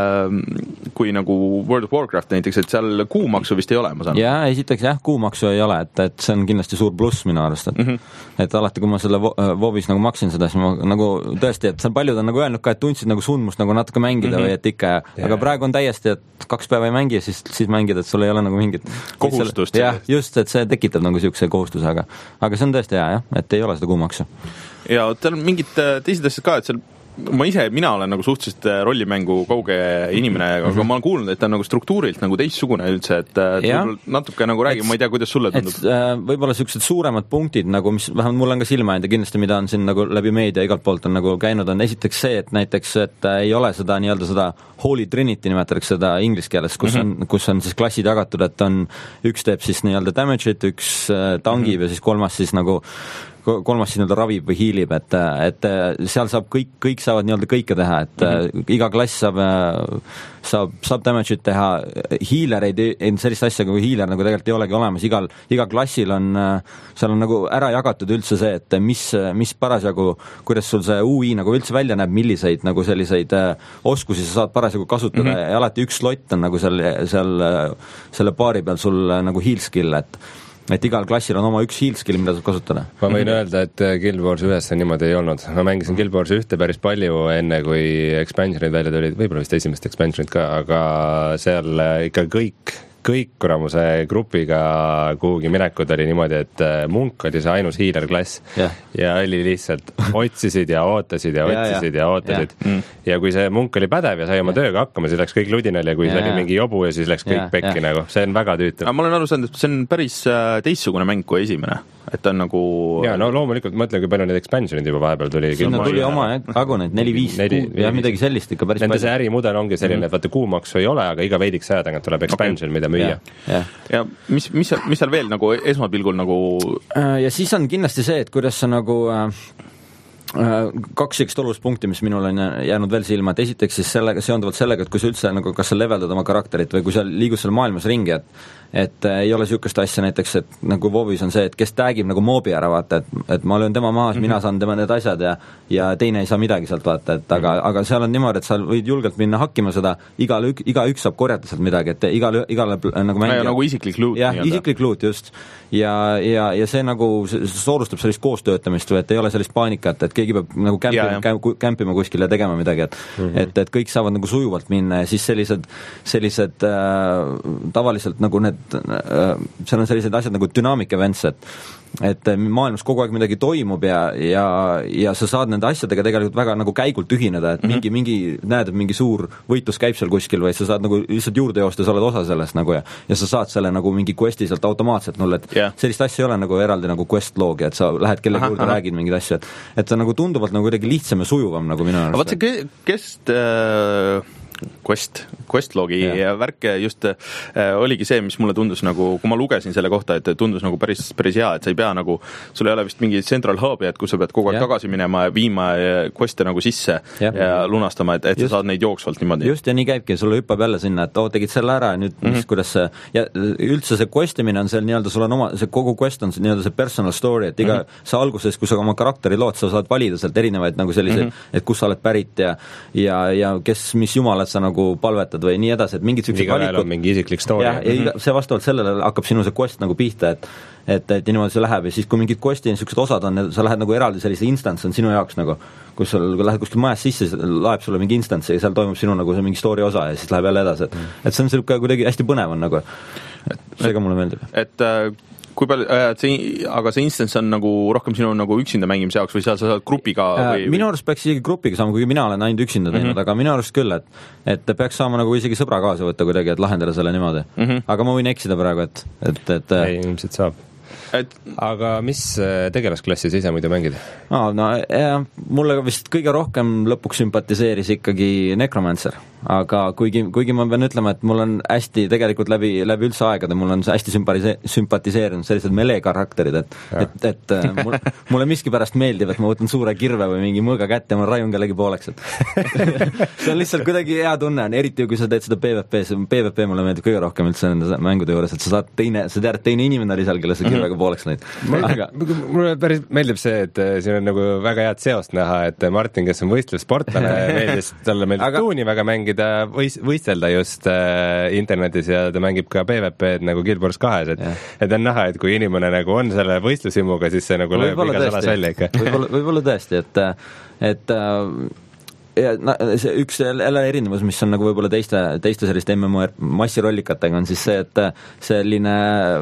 kui nagu World of Warcraft näiteks, et seal kuumaksu vist ei ole, ma saan. Jaa, esiteks jah, kuumaksu ei ole, et, et see on kindlasti suur pluss minu arvast, et, mm -hmm. et alati, kui ma selle WoW'is nagu maksin seda, siis ma nagu tõesti, et see paljud on nagu öelnud ka, et tundsid nagu sundmust nagu natuke mängida mm -hmm. või et ikka, aga yeah. praegu on täiesti, et kaks päeva ei mängi, siis, siis mängid, et sul ei ole nagu mingit kohustust. jah, just, et see tekitab nagu niisuguse kohustuse, aga aga see on tõesti hea, jah, et ei ole seda kuumaksu. Ja teil on mingid teised asjad ka, et seal ma ise, mina olen nagu suhteliselt rollimängu kauge inimene, aga mm -hmm. ma olen kuulnud, et ta on nagu struktuurilt nagu teistsugune üldse, et natuke nagu räägi, ma ei tea, kuidas sulle tundub. Äh, võib-olla niisugused suuremad punktid, nagu mis vähemalt mul on ka silma jäänud ja kindlasti, mida on siin nagu läbi meedia igalt poolt on nagu käinud, on esiteks see, et näiteks, et ei ole seda nii-öelda seda Holy Trinity nimetatakse seda inglise keeles, kus mm -hmm. on, kus on siis klassid jagatud, et on, üks teeb siis nii-öelda damage'it, üks tangib mm -hmm. ja siis kolmas siis nagu kolmas siis nii-öelda ravib või hiilib, et, et seal saab kõik, kõik saavad nii-öelda kõike teha, et mm-hmm. iga klass saab, saab, saab damage'it teha, hiilereid, sellist asja kui hiiler nagu tegelikult ei olegi olemas, igal, iga klassil on, seal on nagu ära jagatud üldse see, et mis, mis parasjagu, kuidas sul see U I nagu üldse välja näeb, milliseid nagu selliseid oskusi sa saad parasjagu kasutada mm-hmm. ja alati üks slott on nagu seal, seal selle paari peal sul nagu heal skill, et et igal klassil on oma üks heal skill, mida saab kasutada. Ma võin mm-hmm. öelda, et Guild Wars ühes see niimoodi ei olnud. Ma mängisin Guild Wars ühte päris palju enne, kui expansionid välja tulid, võib-olla vist esimest expansionid ka, aga seal ikka kõik kõik kuramuse grupiga kuhugi minekud oli niimoodi, et munk oli see ainus hiilerklass yeah. ja oli lihtsalt otsisid ja ootasid ja otsisid ja, ja, ja ootasid ja. Mm. ja kui see munk oli pädev ja sai oma ja. tööga hakkama, siis läks kõik ludinal ja kui ja, see oli mingi jobu ja siis läks kõik ja, pekki ja. nagu, see on väga tüütav. Ma olen aru saanud, et see on päris teistsugune mäng kui esimene, et ta on nagu jaa, no loomulikult mõtle, kui palju need expansionid juba vahepeal tuli. Sinna tuli oma aguneid, neli-viis ja midagi sellist ikka päris nende palju. See ärimudel ongi selline, et vaata kuumaksu ei ole, aga iga veidiks aja tagant tuleb expansion okay., mida müüa. Ja, ja. ja mis, mis, mis seal veel nagu esmapilgul nagu ja siis on kindlasti see, et kuidas sa nagu äh, kaks sellist olulist punkti, mis minul on jäänud veel silma, et esiteks siis sellega, seonduvalt sellega, et kui sa üldse nagu, kas sa leveldad oma karakterit või kui sa liigud seal maailmas ringi, et et ei ole niisugust asja näiteks, et nagu WoW'is on see, et kes tagib nagu moobi ära, vaata, et, et ma löön tema maas mm, -hmm. mina saan tema need asjad ja ja teine ei saa midagi sealt, vaata, et aga, mm -hmm. aga seal on niimoodi, et sa võid julgelt minna hakkima seda, igal, igaüks saab korjata sealt midagi, et igale, igale nagu mängija nagu isiklik loot. jah, isiklik loot, just. ja, ja, ja see nagu see soodustab sellist koostöötamist või et ei ole sellist paanikat, et keegi peab nagu kämpima, kämpima kuskil ja tegema midagi, et mm -hmm. et, et kõik saavad nagu sujuvalt minna ja siis sellised, sellised äh, tavaliselt nagu need seal on sellised asjad nagu dynamic events, et et maailmas kogu aeg midagi toimub ja, ja, ja sa saad nende asjadega tegelikult väga nagu käigult ühineda, et mingi, mm -hmm. mingi, näed, et mingi suur võitlus käib seal kuskil või sa saad nagu lihtsalt juurde joosta, sa oled osa sellest nagu ja, ja sa saad selle nagu mingi questi sealt automaatselt mulle, et yeah. sellist asja ei ole nagu eraldi nagu quest loogi, et sa lähed kellegi juurde, räägid mingid asju, et et ta nagu tunduvalt nagu kuidagi lihtsam ja sujuvam nagu minu arust. Vaat see kest äh... Quest, Questlogi yeah. värk just äh, oligi see, mis mulle tundus nagu, kui ma lugesin selle kohta, et tundus nagu päris, päris hea, et sa ei pea nagu, sul ei ole vist mingi central hub'i, et kus sa pead kogu aeg yeah. tagasi minema ja viima quest'e nagu sisse yeah. ja lunastama, et, et just, sa saad neid jooksvalt niimoodi. Just ja nii käibki, sulle hüppab jälle sinna, et oo, tegid selle ära ja nüüd mm-hmm. mis, kuidas see, ja üldse see questimine on seal nii-öelda, sul on oma, see kogu quest on nii-öelda see personal story, et iga, mm-hmm. sa alguses, kui sa oma karakteri lood, sa saad valida sealt erinevaid nagu selliseid, mm-hmm. et kus sa oled pärit ja, ja, ja kes, mis jumalat sa nagu palvetad või nii edasi, et mingid sellised valikud. Mingi isiklik story. Ja, ja see vastavalt sellele hakkab sinu see quest nagu pihta, et, et, et niimoodi see läheb ja siis, kui mingid questi niisugused osad on, sa lähed nagu eraldi sellise instance on sinu jaoks nagu, kus sul, kui lähed kuskil majas sisse, laeb sulle mingi instance ja seal toimub sinu nagu see mingi story osa ja siis läheb jälle edasi, et, mm. et see on selline kuidagi hästi põnev on nagu, see ka mulle meeldib. Et äh, kui palju, see, aga see instance on nagu rohkem sinu nagu üksinda mängimise jaoks või seal sa saad grupiga või, minu arust peaks isegi grupiga saama, kuigi mina olen ainult üksinda teinud, mm-hmm. aga minu arust küll, et, et peaks saama nagu isegi sõbra kaasa võtta kuidagi, et lahendada selle niimoodi. Mm-hmm. Aga ma võin eksida praegu, et, et, et ei, ilmselt saab. Et... Aga mis tegelasklassi sa ise muidu mängid? No, no jah, mulle vist kõige rohkem lõpuks sümpatiseeris ikkagi Necromancer, aga kuigi, kuigi ma pean ütlema, et mul on hästi tegelikult läbi, läbi üldse aegade, mul on hästi sümpatise, sümpatiseerinud sellised melee karakterid, et, et, et mul, mulle miski pärast meeldib, et ma võtan suure kirve või mingi mõõga kätte ja ma raiun kellegi pooleks, et see on lihtsalt kuidagi hea tunne, eriti kui sa teed seda PvP, PvP mulle meeldib kõige rohkem üldse nende mängude juures, et sa saad teine, sa tead, teine inimene oli seal, kelle sa kirvega pooleks neid. Aga... mulle päris meeldib see, et siin on nagu väga head seost näha, et Martin, kes on võistlev sportlane, meeldis, talle meeldib aga... tuuni väga mängida, võis, võistelda just äh, internetis ja ta mängib ka PvP-d nagu Guild Wars kahes, et, et on näha, et kui inimene nagu on selle võistlusimuga, siis see nagu lööb iga sõnas välja ikka. Võib-olla, võib-olla tõesti, et, et ja na, see üks jälle erinevus, mis on nagu võib-olla teiste, teiste selliste M M O massirollikatega on siis see, et selline,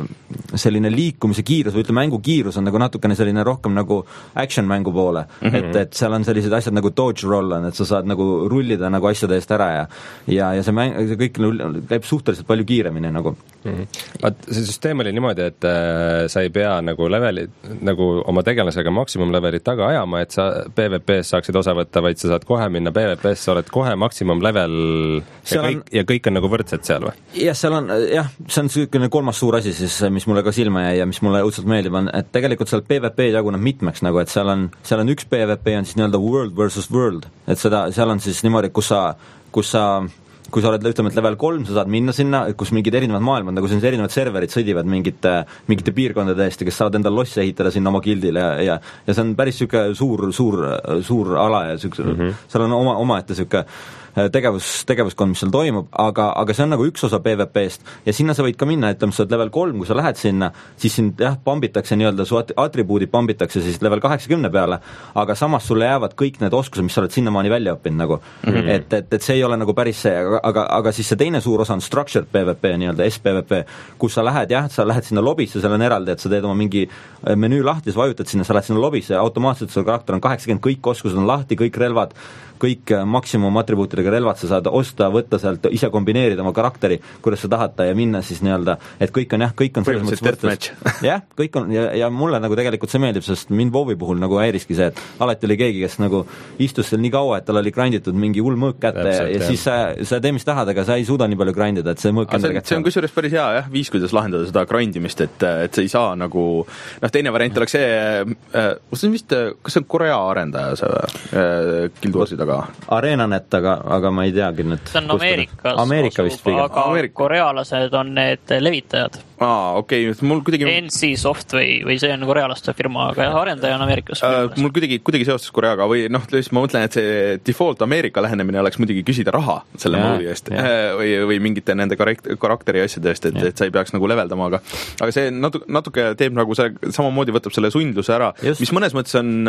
selline liikumise kiirus või ütleme, mängu kiirus on nagu natukene selline rohkem nagu action mängu poole, mm-hmm. et, et seal on sellised asjad nagu dodge roll on, et sa saad nagu rullida nagu asjade eest ära ja, ja, ja see, mäng, see kõik käib suhteliselt palju kiiremini nagu. Mm-hmm. Vaat see süsteem oli niimoodi, et äh, sa ei pea nagu leveli, nagu oma tegelasega maksimumlevelit taga ajama, et sa PvP-s saaksid osa võtta, vaid sa saad kohe minna PvP-s, sa oled kohe maksimumlevel ja kõik, on, ja kõik on nagu võrdsed seal või? Jah, seal on, jah, see on selline kolmas suur asi siis, mis mulle ka silma jäi ja mis mulle õudselt meeldib, on, et tegelikult seal PvP jaguneb mitmeks nagu, et seal on, seal on üks PvP on siis nii-öelda world versus world, et seda, seal on siis niimoodi, kus sa, kus sa kui sa oled, ütleme, et level kolm, sa saad minna sinna, kus mingid erinevad maailmad, nagu siin erinevad serverid sõdivad mingite, mingite piirkondade eest, kes saavad endal losse ehitada sinna oma gildile ja, ja, ja see on päris siuke suur, suur, suur ala ja siuke, mm-hmm. seal on oma, omaette siuke tegevus, tegevuskond, mis seal toimub, aga, aga see on nagu üks osa PvP-st ja sinna sa võid ka minna, ütleme, sa oled level kolm, kui sa lähed sinna, siis sind jah, pambitakse nii-öelda, su atribuudid pambitakse siis level kaheksakümne peale, aga samas sulle jäävad kõik need oskused, mis sa oled sinnamaani välja õppinud nagu, mm-hmm. et, et, et see ei ole nagu päris see, aga, aga, aga siis see teine suur osa on structured PvP, nii-öelda S P V P, kus sa lähed, jah, sa lähed sinna lobisse, seal on eraldi, et sa teed oma mingi menüü lahti, sa vajutad sinna, sa lähed sinna lobisse ja automaatselt sul karakter on kaheksakümmend, kõik oskused on lahti, kõik relvad, kõik maksimum atribuutidega relvad sa saad osta, võtta sealt, ise kombineerida oma karakteri, kuidas sa tahad ja minna siis nii-öelda, et kõik on jah, kõik on selles mõttes võttes. Jah, kõik on ja, ja mulle nagu tegelikult see meeldib, sest mind WoW-i puhul nagu häiriski see, et alati oli keegi, kes nagu istus seal nii kaua, et tal oli grinditud mingi hull mõõk kätte ja, ja siis sa, sa tee mis tahad, aga sa ei suuda nii palju grindida, et see mõõk see, see on kusjuures päris hea jah, viis, kuidas lahendada seda grindimist, et, et sa ei saa nagu noh, teine variant oleks see äh, see on vist, kas see on Korea arendaja see äh, Guild Warsi taga? Arenanet, aga, aga ma ei teagi nüüd. See on Ameerikas, Ameerika vist pigem. Aga Ameerika. Korealased on need levitajad. Aa, okei, okay. Mul kuidagi... N C Soft või, või see on korealaste firma, aga arendaja on Ameerikas. Uh, mul kuidagi, kuidagi seostas Koreaga või noh, ma mõtlen, et see default Ameerika lähenemine oleks muidugi küsida raha selle moodi eest või, või mingite nende karakteri asjade eest, et, et sa ei peaks nagu leveldama, aga, aga see natuke, natuke teeb nagu see, samamoodi võtab selle sundluse ära, Just. mis mõnes mõttes on,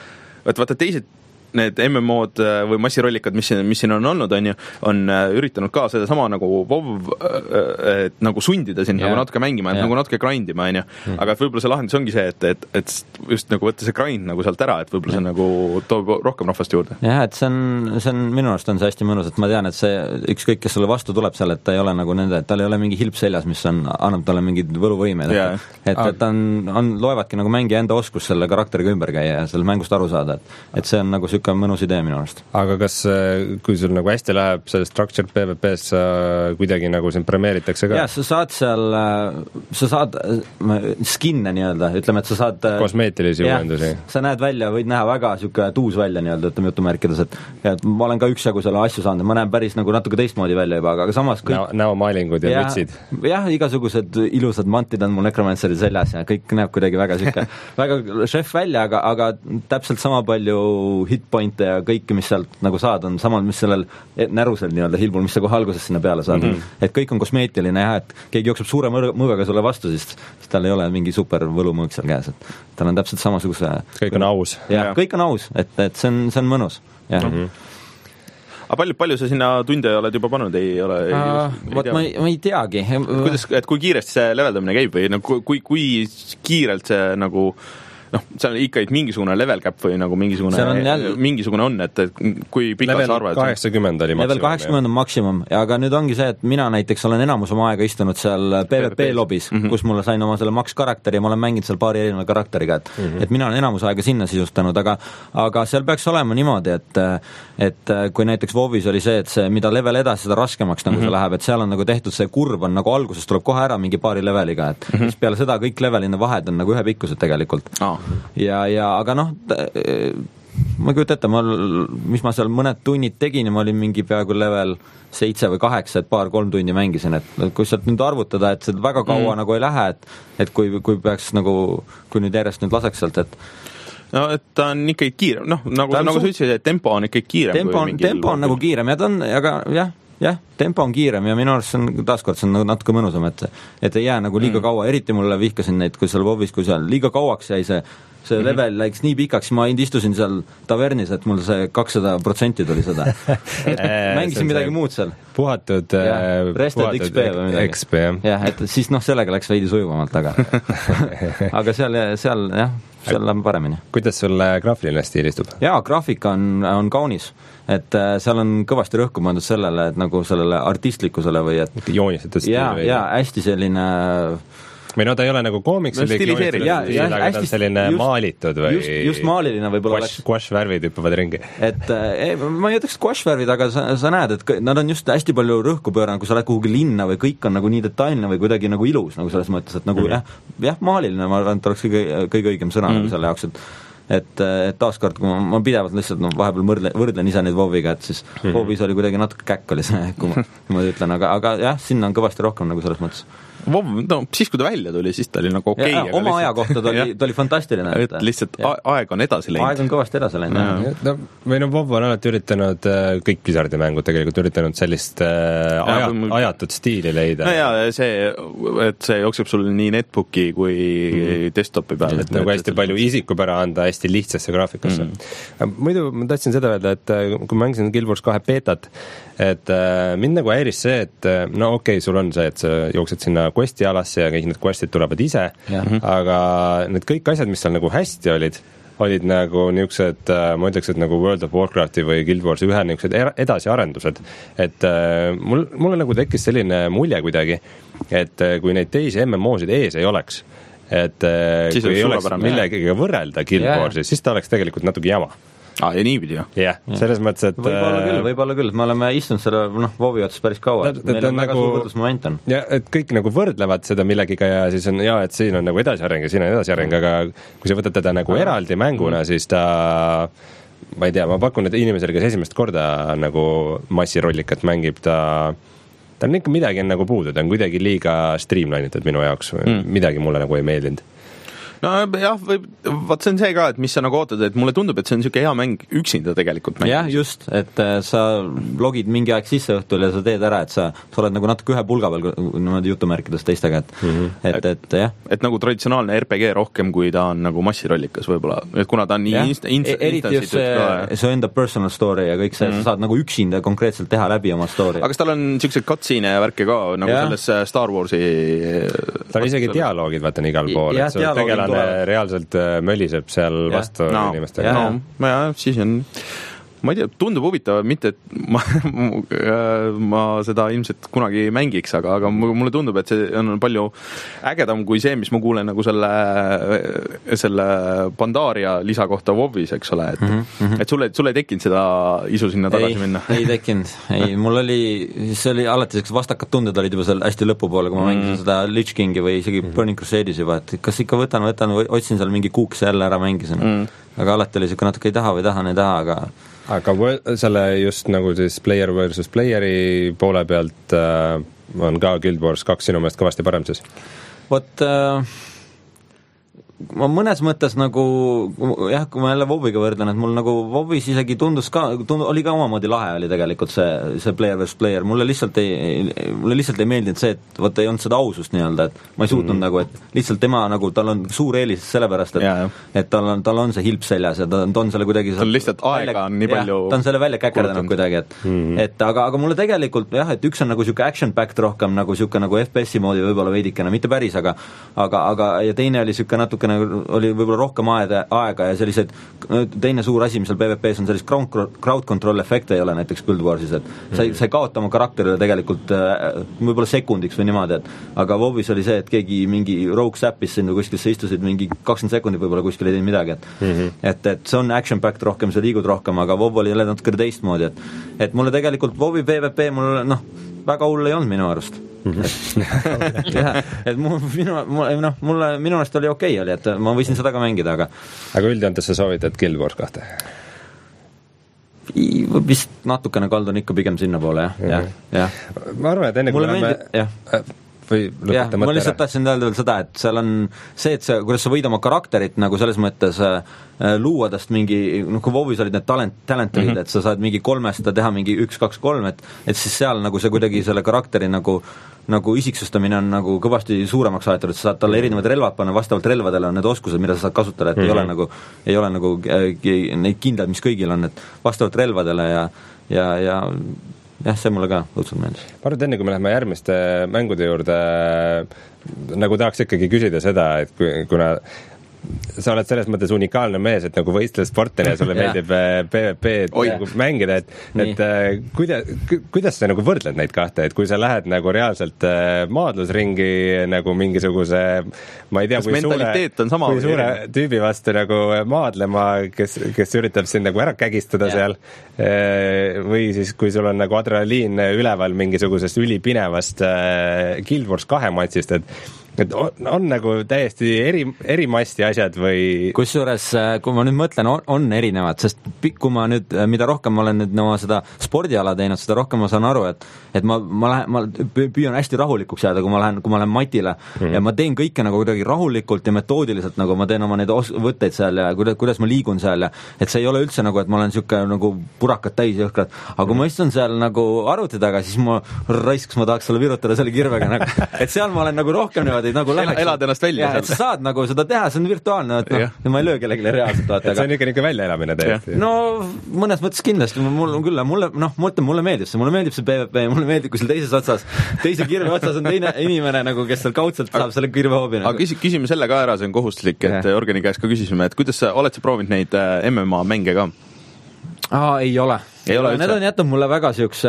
et vaata teised need M M O-d või massirollikad, mis, mis siin on olnud, on ju, on üritanud ka seda sama nagu WoW, et nagu sundida sind yeah. nagu natuke mängima, et yeah. nagu natuke grindima, on ju. Mm. Aga et võib-olla see lahendus ongi see, et, et, et just nagu võtta see grind nagu sealt ära, et võib-olla see nagu toob rohkem rahvast juurde. Jah, et see on, see on, minu arust on see hästi mõnus, et ma tean, et see ükskõik, kes sulle vastu tuleb seal, et ta ei ole nagu nende, et tal ei ole mingi hilp seljas, mis on, annab talle mingid võluvõimed. Yeah. Et, et, et on, on, loevadki nagu mängija enda oskus selle karakteriga ümber käia ja selle mängust aru saada, et, et see on nagu siuke mõnus idee minu arust. aga kas, kui sul nagu hästi läheb selle structured P V P-s kuidagi nagu siin premeeritakse ka? jah, sa saad seal, sa saad skin'e nii-öelda, ütleme, et sa saad kosmeetilisi uuendusi. Sa näed välja, võid näha väga siuke tuus välja nii-öelda, ütleme jutumärkides, et, et ma olen ka üksjagu selle asju saanud, ma näen päris nagu natuke teistmoodi välja juba, aga samas kõik... Näo, näomaalingud ja, ja mütsid. Jah, igasugused ilusad mantid on mul Necromancerid seljas ja kõik näeb kuidagi väga siuke väga šef välja, aga, aga täpselt sama palju hitpointe ja kõike, mis sealt nagu saad, on samal, mis sellel närusel nii-öelda hilbul, mis sa kohe alguses sinna peale saad. Mm -hmm. Et kõik on kosmeetiline ja et keegi jookseb suure mõõgaga sulle vastu, siis, siis tal ei ole mingi super võlumõõg seal käes, et tal on täpselt samasuguse... kõik on aus. jah ja., kõik on aus, et, et see on, see on mõnus. jah mm -hmm. aga palju, palju sa sinna tunde oled juba pannud, ei ole uh, vot ma ei, ma ei teagi. Kuidas, et kui kiiresti see leveldamine käib või no, kui, kui kiirelt see nagu noh, see on ikka mingisugune level cap või nagu mingisugune on jälle... mingisugune on, et kui pikalt sa arvad? kaheksakümmend oli maksimum. level kaheksakümmend on maksimum, aga nüüd ongi see, et mina näiteks olen enamus oma aega istunud seal P V P lobis, mm -hmm. kus mulle sain oma selle max karakteri ja ma olen mänginud seal paari erineva karakteriga, et mm -hmm. et mina olen enamus aega sinna sisustanud, aga aga seal peaks olema niimoodi, et et kui näiteks WoWis oli see, et see, mida level edasi, seda raskemaks nagu mm -hmm. see läheb, et seal on nagu tehtud see kurv on nagu alguses tuleb kohe ära mingi paari leveliga, et mm -hmm. siis peale seda kõik levelina vahed on nagu ühepikkused tegelikult oh. ja, ja aga noh, ma ei kujuta ette, ma, mis ma seal mõned tunnid tegin ja ma olin mingi peaaegu level seitse või kaheksa, et paar-kolm tundi mängisin, et kui sealt nüüd arvutada, et see väga kaua mm. nagu ei lähe, et et kui, kui peaks nagu, kui nüüd järjest nüüd laseks sealt, et no et ta on ikkagi kiirem, noh, nagu, nagu sa ütlesid, et tempo on ikkagi kiirem. Tempo on, tempo on nagu kiirem ja ta on, aga jah, jah, tempo on kiirem ja minu arust see on taaskord, see on natuke mõnusam, et et ei jää nagu liiga mm. kaua, eriti mulle vihkasin neid, kui seal WoWis, kui seal liiga kauaks jäi see see mm -hmm. level läks nii pikaks, ma ainult istusin seal tavernis, et mul see kakssada protsenti tuli seda. mängisin midagi muud seal. Puhatud, rested X P või midagi. X P, jah. jah, et siis noh, sellega läks veidi sujuvamalt, aga aga seal, seal jah, seal läheb paremini. Kuidas sulle graafiline stiil istub? jaa, graafika on, on kaunis. Et äh, seal on kõvasti rõhku mõeldud sellele, et nagu sellele artistlikkusele või et joonistatud stiil jaa, jaa, hästi selline või no ta ei ole nagu koomiksilik no, stiil, aga ta on selline just, maalitud või just, just maaliline võib-olla oleks squash-värvid hüppavad ringi. Et eh, ma ei ütleks squash-värvid, aga sa, sa näed, et nad on just hästi palju rõhku pööranud, kui sa lähed kuhugi linna või kõik on nagu nii detailne või kuidagi nagu ilus nagu selles mõttes, et nagu mm -hmm. jah, jah, maaliline, ma arvan, et oleks kõige, kõige õigem sõna mm -hmm. nagu selle jaoks, et et, et taaskord, kui ma, ma pidevalt lihtsalt no, vahepeal võrdlen, võrdlen ise neid WoWiga, et siis mm -hmm. WoWis oli kuidagi natuke käkk oli see, kui ma, kui ma ütlen, aga, aga jah, sinna on kõvasti rohkem nagu selles mõttes. WoW, no siis kui ta välja tuli, siis ta oli nagu okei okay,. oma aja kohta ta oli, ta oli fantastiline. Et lihtsalt ja. aeg on edasi läinud. aeg on kõvasti edasi läinud, jah. No, või no WoW on alati üritanud, kõik Blizzardi mängud tegelikult üritanud sellist äh, aja, ja, ajatud stiili leida. no jaa, see, et see jookseb sul nii netbooki kui mm. desktopi peal. Et nagu hästi palju isikupära anda hästi lihtsasse graafikasse mm.. muidu ma tahtsin seda öelda, et kui ma mängisin Guild Wars kahe beetat, et äh, mind nagu häiris see, et no okei okay,, sul on see, et sa jooksed sinna questi alasse ja kõik need questid tulevad ise, aga need kõik asjad, mis seal nagu hästi olid, olid nagu niisugused, ma ütleks, et nagu World of Warcrafti või Guild Warsi ühe niisugused edasiarendused. Et äh, mul, mulle nagu tekkis selline mulje kuidagi, et kui neid teisi M M O-sid ees ei oleks, et äh, kui ei oleks millegiga võrrelda Guild Warsi, siis ta oleks tegelikult natuke jama. Ah, ja niipidi, jah? jah, selles mõttes, et võib-olla küll, võib-olla küll, me oleme istunud selle, noh, WoW-i otsas päris kaua, et meil on väga suur võrdlusmoment on. ja, et kõik nagu võrdlevad seda millegiga ja siis on jaa, et siin on nagu edasiareng ja siin on edasiareng, aga kui sa võtad teda nagu eraldi mänguna, siis ta ma ei tea, ma pakun, et inimesele, kes esimest korda nagu massirollikat mängib, ta ta on ikka midagi on nagu puudu, ta on kuidagi liiga streamline'itud minu jaoks, mm. midagi mulle nagu ei meeldinud. no jah, võib, vaat see on see ka, et mis sa nagu ootad, et mulle tundub, et see on niisugune hea mäng üksinda tegelikult mäng. jah, just, et äh, sa logid mingi aeg sisse õhtul ja sa teed ära, et sa, sa oled nagu natuke ühe pulga peal niimoodi jutumärkides teistega, et mm -hmm. et, et jah. Et nagu traditsionaalne R P G rohkem, kui ta on nagu massirollikas võib-olla, et kuna ta on nii insta-, insta-, eriti just see, see enda personal story ja kõik see mm, -hmm. sa saad nagu üksinda konkreetselt teha läbi oma story. aga kas tal on niisuguseid cutscene ja värke ka, nagu ja. selles Star Warsi tal on isegi dialoogid, vaata, igal pool, et see tegelane reaalselt mölliseb seal ja. vastu no, inimestega. no, ja, siis on ma ei tea, tundub huvitav, mitte et ma, ma seda ilmselt kunagi mängiks, aga, aga mulle tundub, et see on palju ägedam kui see, mis ma kuulen nagu selle, selle Pandaria lisa kohta WoW'is, eks ole, et, mm -hmm. et sulle, sulle ei tekkinud seda isu sinna tagasi ei, minna? Ei tekkinud, ei, mul oli, see oli alati sellised vastakad tunded olid juba seal hästi lõpupoole, kui ma mängisin mm -hmm. seda Lich Kingi või isegi Burning Crusade'is juba, et kas ikka võtan, võtan, otsin seal mingi kuukse jälle ära mängisin mm. -hmm. aga alati oli siuke natuke ei taha või tahan, ei taha, aga aga selle just nagu siis player versus playeri poole pealt äh, on ka Guild Wars kaks sinu meelest kõvasti parem siis? Vot äh, ma mõnes mõttes nagu jah, kui ma jälle WoW'iga võrdlen, et mul nagu WoW'is isegi tundus ka, tundus, oli ka omamoodi lahe oli tegelikult see, see player versus player, mulle lihtsalt ei, mulle lihtsalt ei meeldinud see, et vot ei olnud seda ausust nii-öelda, et ma ei suutnud mm. nagu, et lihtsalt tema nagu, tal on suur eelis sellepärast, et, ja, et tal on, tal on see hilp seljas ja ta, ta on selle kuidagi tal lihtsalt aega välja, on nii palju jah, ta on selle välja käkerdanud kuidagi, et mm. et aga, aga mulle tegelikult jah, et üks on nagu siuke action-packed rohkem nagu siuke nagu F P S-i moodi võib-olla veidikene, mitte päris, aga aga, aga ja teine oli siuke natukene oli võib-olla rohkem aeda, aega ja sellised, teine suur asi, mis seal PvP's on, sellist crowd control efekte ei ole näiteks Guild Warsis, et sa ei, sa ei kaota oma karakterile tegelikult võib-olla sekundiks või niimoodi, et aga WoW'is oli see, et keegi mingi rogue säppis sinna kuskil, sa istusid mingi kakskümmend sekundit võib-olla kuskil ei teinud midagi, et mm -hmm. et, et see on action-packed rohkem, sa liigud rohkem, aga WoW oli jälle natuke teistmoodi, et et mulle tegelikult WoW'i PvP mul noh, väga hull ei olnud minu arust jah, et mu, minu, noh, mulle, minu arust oli okei okay, oli, et ma võisin seda ka mängida, aga aga üldjoontes sa soovitad Guild Wars kahte? Vist natukene kaldun ikka pigem sinna poole, jah, jah, jah. Ma arvan, et enne kui mulle meeldib, jah või jah, ma lihtsalt tahtsin öelda veel seda, et seal on see, et sa, kuidas sa võid oma karakterit nagu selles mõttes äh, luua tast mingi, noh kui WoW'is olid need talent, talent mm -hmm. et sa saad mingi kolmest teha mingi üks, kaks, kolm, et et siis seal nagu see kuidagi selle karakteri nagu nagu isiksustamine on nagu kõvasti suuremaks aetud, et sa saad talle erinevad relvad panna, vastavalt relvadele on need oskused, mida sa saad kasutada, et mm -hmm. ei ole nagu, ei ole nagu äh, neid kindlaid, mis kõigil on, et vastavalt relvadele ja ja, ja jah, see mulle ka õudselt meeldis. Ma arvan, et enne kui me läheme järgmiste mängude juurde, nagu tahaks ikkagi küsida seda, et kui, kuna sa oled selles mõttes unikaalne mees, et nagu võistlussportile ja sulle meeldib PvP nagu mängida, et, et kuidas, kuidas sa nagu võrdled neid kahte, et kui sa lähed nagu reaalselt maadlusringi nagu mingisuguse, ma ei tea, kui suure, kui suure tüübi vastu nagu maadlema, kes, kes üritab sind nagu ära kägistada ja. seal, või siis kui sul on nagu adrenaliin üleval mingisugusest ülipinevast Guild Wars kahe matsist, et et on, on nagu täiesti eri, eri masti asjad või kusjuures, kui ma nüüd mõtlen, on, on erinevad, sest kui ma nüüd, mida rohkem ma olen nüüd oma seda spordiala teinud, seda rohkem ma saan aru, et et ma, ma lähen, ma püüan hästi rahulikuks jääda, kui ma lähen, kui ma lähen matile mm-hmm. ja ma teen kõike nagu kuidagi rahulikult ja metoodiliselt, nagu ma teen oma neid os- võtteid seal ja kuidas, kuidas ma liigun seal ja et see ei ole üldse nagu, et ma olen niisugune nagu purakat täis jõhkrad, aga kui ma istun seal nagu arvuti taga, siis ma raisks, ma tahaks selle virutada selle kirvega nagu, et seal ma olen nagu rohkem niimoodi nagu läheks. Elad ennast välja ja, seal. Sa saad nagu seda teha, see on virtuaalne, et noh, ma ei löö kellelegi reaalselt vaata. Et see on ikka niisugune väljaelamine täiesti. No mõnes mõttes kindlasti, mul on küll, mulle, noh, mõtlen, mulle meeldib see, mulle meeldib see PvP, mulle meeldib, kui seal teises otsas, teise kirve otsas on teine inimene nagu, kes seal kaudselt saab selle kirve hoobi. Aga küsi, küsime selle ka ära, see on kohustuslik, et ja. Organi käest ka küsisime, et kuidas sa, oled sa proovinud neid M M A mänge ka? Aa, ei ole. Ei ole need on jätnud mulle väga siukse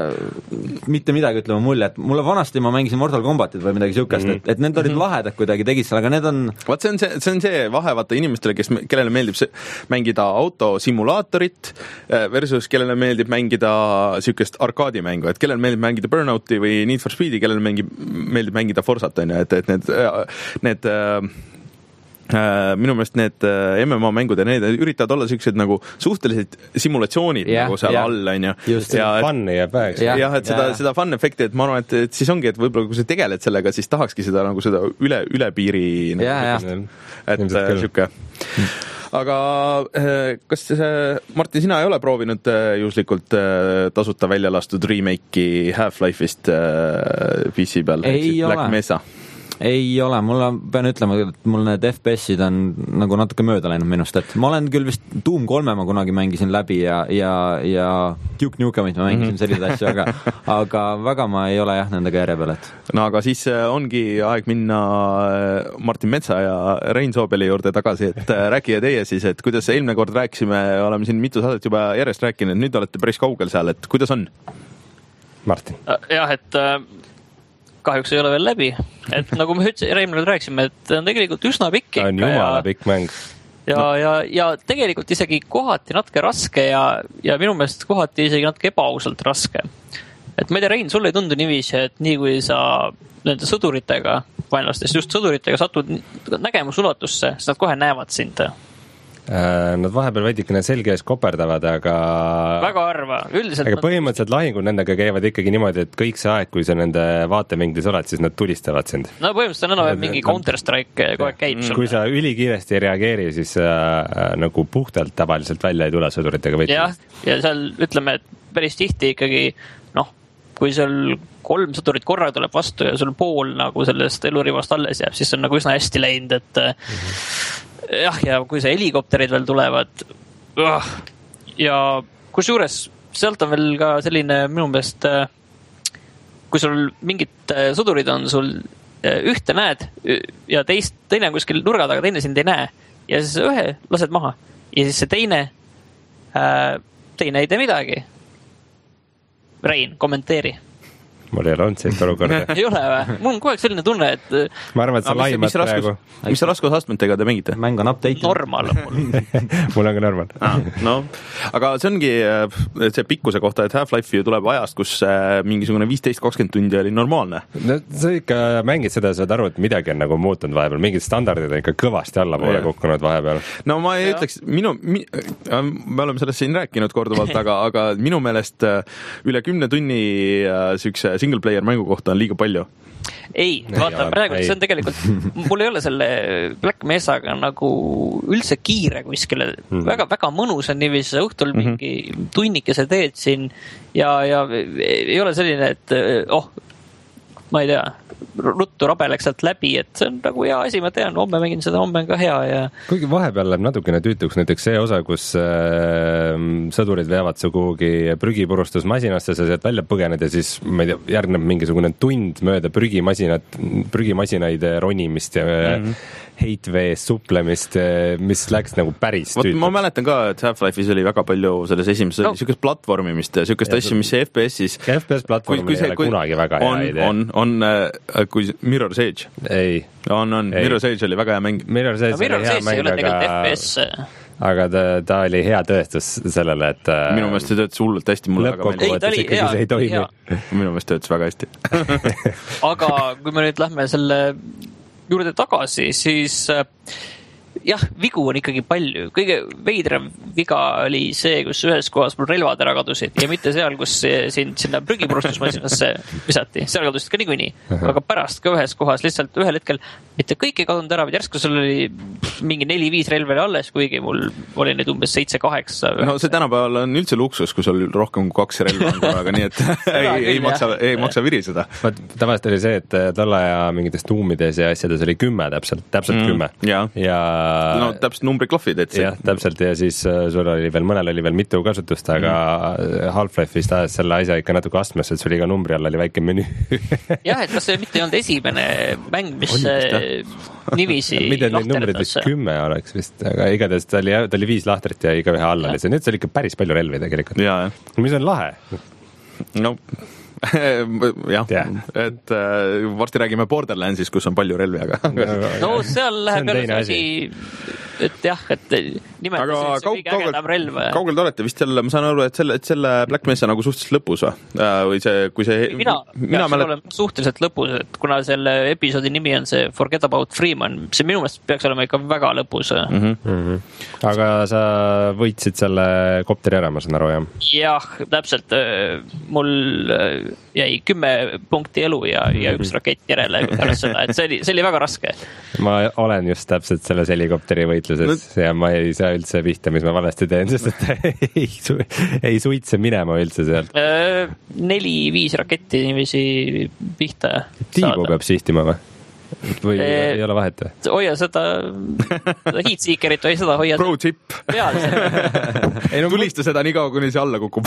mitte midagi ütlema mulje, et mulle vanasti ma mängisin Mortal Kombatit või midagi siukest, mm -hmm. et, et need olid lahedad kuidagi tegid seal, aga need on vaat see on see, see on see vahe vaata inimestele, kes, kellele meeldib see, mängida autosimulaatorit versus kellele meeldib mängida siukest arkaadimängu, et kellele meeldib mängida Burnouti või Need for Speedi, kellele meeldib, meeldib mängida Forsat, on ju, et, et need, need minu meelest need M M A mängud ja need üritavad olla sellised nagu suhteliselt simulatsioonid yeah, nagu seal yeah. all, on ju. Ja fun'i ja pääks. jah, ja, et seda, yeah. seda fun efekti, et ma arvan, et, et siis ongi, et võib-olla kui sa tegeled sellega, siis tahakski seda nagu seda üle, üle piiri yeah, nagu, et siuke. Aga kas Martin, sina ei ole proovinud juhuslikult tasuta välja lastud remake'i Half-Life'ist P C peal? Ei ole. Black Mesa? ei ole, mulle pean ütlema, et mul need F P S-id on nagu natuke mööda läinud minust, et ma olen küll vist Doom kolme ma kunagi mängisin läbi ja, ja, ja Duke Nukemit ma mängisin mm-hmm. selliseid asju, aga, aga väga ma ei ole jah nendega järje peal, et. No aga siis ongi aeg minna Martin Metsa ja Rein Soobeli juurde tagasi, et rääkige teie siis, et kuidas eelmine kord rääkisime, oleme siin mitu saadet juba järjest rääkinud, nüüd olete päris kaugel seal, et kuidas on? Martin. Jah, et kahjuks ei ole veel läbi, et nagu me Reimile rääkisime, et on tegelikult üsna pikk ikka. On jumala ja, pikk mäng. Ja, no. ja, ja tegelikult isegi kohati natuke raske ja, ja minu meelest kohati isegi natuke ebaausalt raske. Et ma ei tea, Rein, sulle ei tundu niiviisi, et nii kui sa nende sõduritega, vaenlastest just sõduritega satud nägemusulatusse, siis nad kohe näevad sind. Nad vahepeal veidikene selge ees koperdavad, aga väga harva, üldiselt aga põhimõtteliselt lahingud nendega käivad ikkagi niimoodi, et kõik see aeg, kui sa nende vaateminglis oled, siis nad tulistavad sind. No põhimõtteliselt on enam mingi Counter-Strike kogu aeg käib sul. Kui sa ülikiiresti ei reageeri, siis äh, nagu puhtalt tavaliselt välja ei tule sõduritega võitlusest. Jah, ja seal ütleme, et päris tihti ikkagi noh, kui seal kolm sõdurit korra tuleb vastu ja sul pool nagu sellest elurivast alles jääb, siis on nagu üsna hästi läinud, et mm-hmm. jah, ja kui see helikopterid veel tulevad ja kus juures sealt on veel ka selline minu meelest, kui sul mingid sõdurid on sul ühte näed ja teist, teine on kuskil nurga taga, teine sind ei näe ja siis ühe lased maha ja siis see teine teine ei tee midagi. Rein, kommenteeri. Mul ei ole olnud sellist olukorda. Ei ole või? Mul on kogu aeg selline tunne, et ma arvan, et sa laimad praegu. Mis raskusastmetega te mängite? Mäng on update. Normal on mul. Mul on ka normal. Ah, no, aga see ongi see pikkuse kohta, et Half-Life ju tuleb ajast, kus mingisugune viisteist kakskümmend tundi oli normaalne. No sa ikka mängid seda, saad aru, et midagi on nagu muutunud vahepeal. Mingid standardid on ikka kõvasti alla poole kukkunud vahepeal. No ma ei ja. ütleks, minu, mi, me oleme sellest siin rääkinud korduvalt, aga, aga minu meelest üle kümne tunni sükse single player mängu kohta on liiga palju. Ei, vaata, praegu see on tegelikult, mul ei ole selle Black Mesaga nagu üldse kiire kuskile, mm. väga, väga mõnus on niivis õhtul mm-hmm. mingi tunnikese teed siin ja, ja ei ole selline, et oh, ma ei tea, ruttu rabeleks sealt läbi, et see on nagu hea asi, ma tean, homme mängin seda, homme on ka hea ja kuigi vahepeal läheb natukene tüütuks näiteks see osa, kus äh, sõdurid veavad su kuhugi prügipurustusmasinasse, sa sealt välja põgened ja siis, ma ei tea, järgneb mingisugune tund mööda prügimasinat, prügimasinaid ronimist ja mm-hmm. heitvees suplemist, mis läks nagu päris tüütuks. Ma mäletan ka, et Half-Life'is oli väga palju selles esimeses no. sükest platvormimist ja sükest asju, mis see F P S-is F P S platvormil ei ole kui, kunagi väga on, hea idee. On, on, on kui Mirror's Edge. Ei. On, on. Ei. Mirror's Edge oli väga hea mäng. Mirror's Edge no, oli hea mäng, aga aga ta, ta oli hea tõestus sellele, et minu meelest see töötas hullult hästi, mulle väga lõppkokkuvõttes ikkagi see ei toimi. Minu meelest töötas väga hästi. Aga kui me nüüd lähme selle juurde tagasi, siis jah, vigu on ikkagi palju. Kõige veidram viga oli see, kus ühes kohas mul relvad ära kadusid ja mitte seal, kus sind sinna prügipurustusmasinasse visati. Seal kadusid ka niikuinii. Aga pärast ka ühes kohas lihtsalt ühel hetkel mitte kõik ei kadunud ära, vaid järsku sul oli mingi neli-viis relvi alles, kuigi mul oli neid umbes seitse-kaheksa. No see tänapäeval on üldse luksus, kui sul rohkem kui kaks relva on korraga, nii et ei, ei, maksa, ei maksa viriseda. Tavaliselt oli see, et tolle ja mingites tuumides ja asjades oli kümme täpselt, täpselt mm, kümme. Ja, ja no täpselt numbriklahvid, et see. Jah, täpselt ja siis sul oli veel, mõnel oli veel mitu kasutust, aga mm. Half-Life'is tahes selle asja ikka natuke astmes, et sul iga numbri all oli väike menü. Jah, et kas see mitte ei olnud esimene mäng, mis nivisi lahterdas? Kümme oleks vist, aga igatahes ta oli, ta oli viis lahtrit ja iga ühe all oli see. Nüüd see oli ikka päris palju relvi tegelikult. Ja, ja. Mis on lahe? No jah, yeah. et äh, varsti räägime Borderlandsis, kus on palju relvi, aga no seal läheb jälle asi, et jah, et nimetas aga see kõige ägedam relv. Kaugel te olete vist jälle, ma saan aru, et selle, et selle Black Mesa nagu suhteliselt lõpus või see, kui see mina, mina peaks mälet... olema suhteliselt lõpus, et kuna selle episoodi nimi on see Forget About Freeman, see minu meelest peaks olema ikka väga lõpus. Mm-hmm. Mm-hmm. Aga sa võitsid selle kopteri ära, ma saan aru, jah? Jah, täpselt. Mul jäi kümme punkti elu ja, ja üks rakett järele pärast seda, et see oli, see oli väga raske. Ma olen just täpselt selles helikopteri võitluses no. ja ma ei saa üldse pihta, mis ma valesti teen, sest et ei, su- ei suitse minema üldse sealt. Neli-viis raketti niiviisi pihta Tiibu saada. Peab sihtima või? või e... ei ole vahet? Hoia seda, seda heatseekerit või seda hoia Pro tip. peal. Ei, no, tulista seda nii kaua, kuni see alla kukub.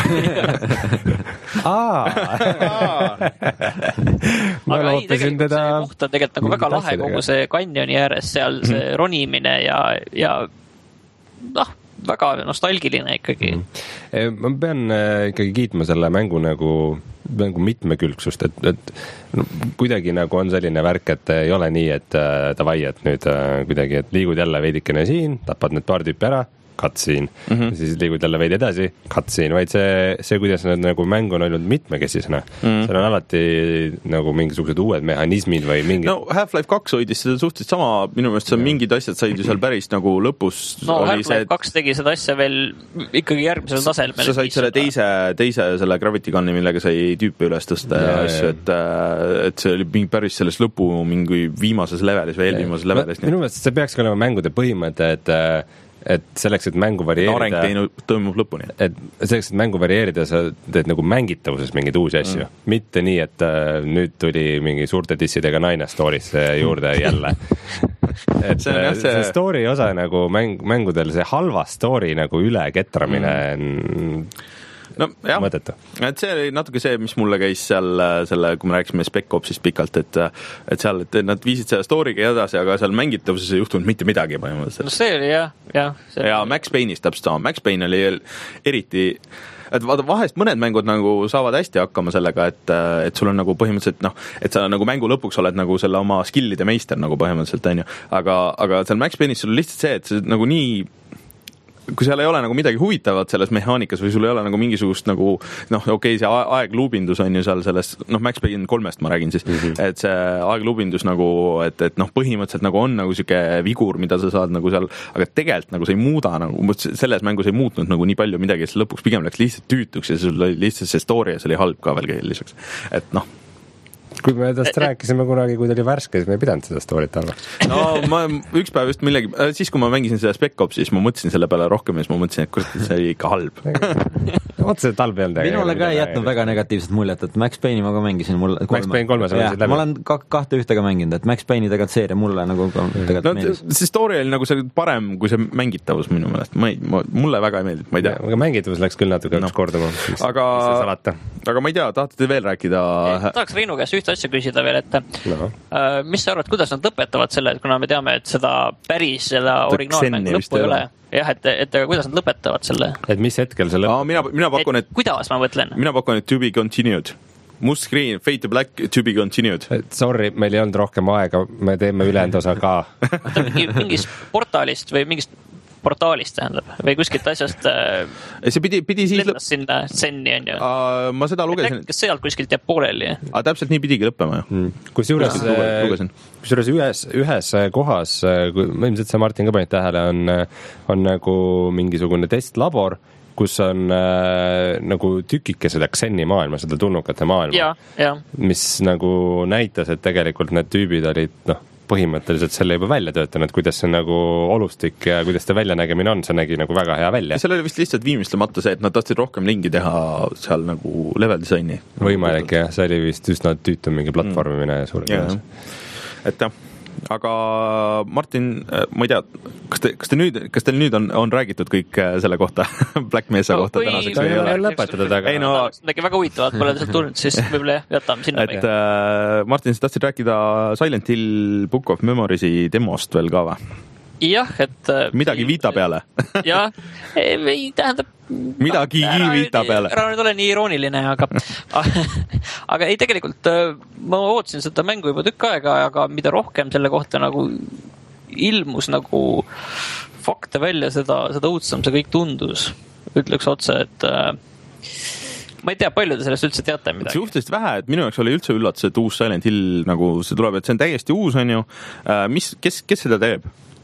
Ma aga ei, tegelikult teda... see koht on tegelikult nagu väga lahe kogu see kanjoni ääres, seal see mm-hmm. ronimine ja, ja noh, väga nostalgiline ikkagi. Mm-hmm. Ma pean ikkagi kiitma selle mängu nagu, mängu mitmekülgsust, et, et no, kuidagi nagu on selline värk, et ei ole nii, et davai, et nüüd kuidagi, et liigud jälle veidikene siin, tapad need paar tüüpi ära, cutscene mm-hmm. siis liigud jälle veidi edasi, cutscene, vaid see, see, kuidas need nagu mäng on olnud mitmekesisena mm-hmm. seal on alati nagu mingisugused uued mehhanismid või mingid no Half-Life kaks hoidis seda suhteliselt sama, minu meelest see mingid asjad said ju seal päris nagu lõpus no Half-Life kaks et... tegi seda asja veel ikkagi järgmisel tasel sa said selle teise, teise selle Gravity Gunni, millega sai tüüpe üles tõsta ja, ja asju, et, et see oli mingi päris selles lõpu mingi viimases levelis või eelviimases levelis minu meelest see peakski olema mängude põhimõte, et et selleks, et mängu varieerida areng toimub lõpuni. Et selleks, et mängu varieerida, sa teed nagu mängitavuses mingeid uusi asju. Mm. Mitte nii, et äh, nüüd tuli mingi suurte dissidega naine story'sse juurde jälle. et see, jah, see... see story osa nagu mäng, mängudel, see halva story nagu üle ketramine mm. no jah, mõtetu. Et see oli natuke see, mis mulle käis seal selle, kui me rääkisime Spec Opsist pikalt, et, et seal, et nad viisid selle story'ga edasi, aga seal mängitavuses ei juhtunud mitte midagi põhimõtteliselt. No see oli jah, jah. Ja oli... Max Payne'ist täpselt sama. Max Payne oli eriti, et vaata, vahest mõned mängud nagu saavad hästi hakkama sellega, et, et sul on nagu põhimõtteliselt, noh, et sa nagu mängu lõpuks oled nagu selle oma skillide meister nagu põhimõtteliselt, on ju. Aga, aga seal Max Payne'is sul on lihtsalt see, et see nagu nii kui seal ei ole nagu midagi huvitavat selles mehaanikas või sul ei ole nagu mingisugust nagu noh, okei okay,, see aegluubindus on ju seal selles, noh, Max Payne kolmest ma räägin siis, mm-hmm. et see aegluubindus nagu, et, et noh, põhimõtteliselt nagu on nagu siuke vigur, mida sa saad nagu seal, aga tegelikult nagu see ei muuda nagu, selles mängus ei muutnud nagu nii palju midagi, et lõpuks pigem läks lihtsalt tüütuks ja sul oli lihtsalt see story ja see oli halb ka veel lisaks, et noh. Kui me tast rääkisime kunagi, kui ta oli värske, siis me ei pidanud seda story't halvaks. No ma üks päev just millegi, siis kui ma mängisin seda Spec Ops, siis ma mõtlesin selle peale rohkem ja siis ma mõtlesin, et kurat, see oli ikka halb. Otseselt halb ei olnud. Minule ka ei jätnud väga negatiivset muljet, et Max Payne'i ma ka mängisin. Mulle, Max Payne kolmes ja, läbi. Ma olen ka, kahte ühtega mänginud, et Max Payne'i tegelikult seeria mulle nagu tegelikult no, meeldis. See story oli nagu see parem kui see mängitavus minu meelest. Ma ei, ma, mulle väga ei meeldi, ma ei tea. Aga mängitavus läks küll natuke no. korduma. Aga, aga ma ei tea, tahate veel rääkida? Tahaks Reinu käest ühte asja küsida veel, et no. uh, mis sa arvad, kuidas nad lõpetavad selle, kuna me teame, et seda päris seda originaalmängu lõppu ei ole. Jah, et, et aga kuidas nad lõpetavad selle? Et mis hetkel see lõpeb? Mina, mina pakun, et, et kuidas ma mõtlen? Mina pakun, et to be continued. Must screen, Fate to Black, to be continued. Sorry, meil ei olnud rohkem aega, me teeme ülejäänud osa ka. mingi, mingist portaalist või mingist portaalist tähendab, või kuskilt asjast see pidi, pidi siis lendas sinna Zenni on ju. Uh, ma seda lugesin. Kas sealt kuskilt jääb pooleli? Uh, täpselt nii pidigi lõppema ju. Mm. Kusjuures, kusjuures ühes, ühes kohas, ma ilmselt see Martin ka panid tähele, on, on nagu mingisugune testlabor, kus on äh, nagu tükikesed Xeni maailma, seda tulnukate maailma, ja, ja. mis nagu näitas, et tegelikult need tüübid olid, noh, põhimõtteliselt selle juba välja töötanud, kuidas see nagu olustik ja kuidas see väljanägemine on, see nägi nagu väga hea välja. Seal oli vist lihtsalt viimistlemata see, et nad tahtsid rohkem ringi teha seal nagu level disaini. Võimalik jah, see oli vist üsna tüütu mingi platvormimine mm. suure ja, et jah, aga Martin, ma ei tea, kas te, kas te nüüd, kas teil nüüd on, on räägitud kõik selle kohta, Black Mesa kohta no, tänaseks või ei ole? Lõpetada taga. Ei no, midagi väga huvitavat, pole lihtsalt tulnud, siis võib-olla jätame sinna. Et äh, Martin, sa tahtsid rääkida Silent Hill Book of Memories'i demost veel ka või? Jah, et midagi Vita peale. jah, ei tähendab midagi Vita peale. Ära nüüd ole nii irooniline, aga aga ei, tegelikult ma ootasin seda mängu juba tükk aega, aga mida rohkem selle kohta nagu ilmus nagu fakte välja, seda, seda õudsam see kõik tundus. Ütleks otse, et ma ei tea, palju te sellest üldse teate midagi. Suhteliselt vähe, et minu jaoks oli üldse üllatus, et uus Silent Hill nagu see tuleb, et see on täiesti uus, on ju. Mis, kes, kes seda teeb?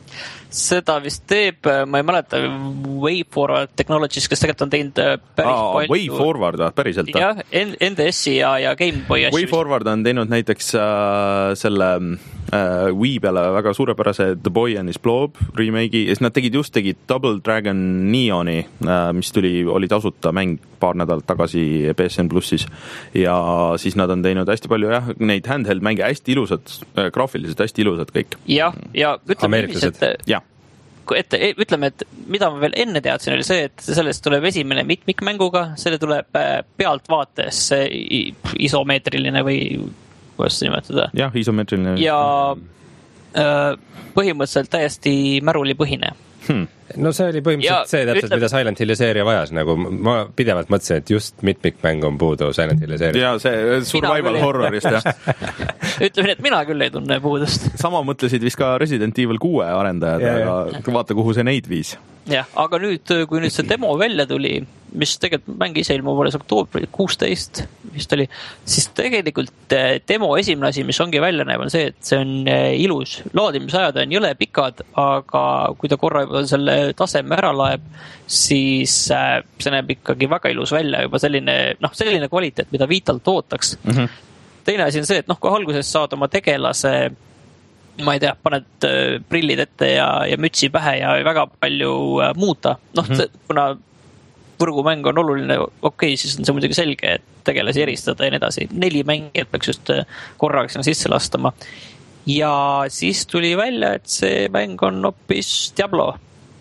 seda vist teeb, ma ei mäleta, WayForward Technologies, kes tegelikult on teinud päris Aa, palju. WayForward, päriselt? jah, N D S-i ja, ja Game Boy asju. WayForward on teinud näiteks äh, selle äh, Wii peale väga suurepärase The Boy and His Blob remake'i ja siis nad tegid just tegid Double Dragon Neoni, äh, mis tuli, oli tasuta mäng paar nädalat tagasi P S N Plussis ja siis nad on teinud hästi palju jah, neid handheld mänge, hästi ilusad, äh, graafiliselt hästi ilusad kõik. jah, ja ütleme niiviisi, et ja. et ütleme, et mida ma veel enne teadsin, oli see, et sellest tuleb esimene mitmikmänguga, selle tuleb pealtvaates isomeetriline või kuidas seda nimetada. jah, isomeetriline. ja põhimõtteliselt täiesti märulipõhine. Hmm. No see oli põhimõtteliselt ja, see täpselt, ütleb... mida Silent Hilli seeria vajas, nagu ma pidevalt mõtlesin, et just mitmikmäng on puudu Silent Hilli seeria. ja see survival horrorist, jah. Ütleme, et mina küll ei tunne puudust. Sama mõtlesid vist ka Resident Evil kuue arendajad, ja, aga ja. Vaata, kuhu see neid viis. jah, aga nüüd, kui nüüd see demo välja tuli, mis tegelikult mäng ise ilmub alles oktoobri kuusteist vist oli, siis tegelikult demo esimene asi, mis ongi välja näeb, on see, et see on ilus. Laadimisajad on jõle pikad, aga kui ta korra juba selle taseme ära laeb, siis see näeb ikkagi väga ilus välja, juba selline, noh, selline kvaliteet, mida Vitalt ootaks. Mm-hmm. Teine asi on see, et noh, kui alguses saad oma tegelase, ma ei tea, paned prillid ette ja, ja mütsi pähe ja väga palju muuta. Noh, mm-hmm. kuna võrgumäng on oluline, okei, okay, siis on see muidugi selge, et tegelasi eristada ja nii edasi. Neli mängijat peaks just korraks sisse lastama. Ja siis tuli välja, et see mäng on hoopis Diablo.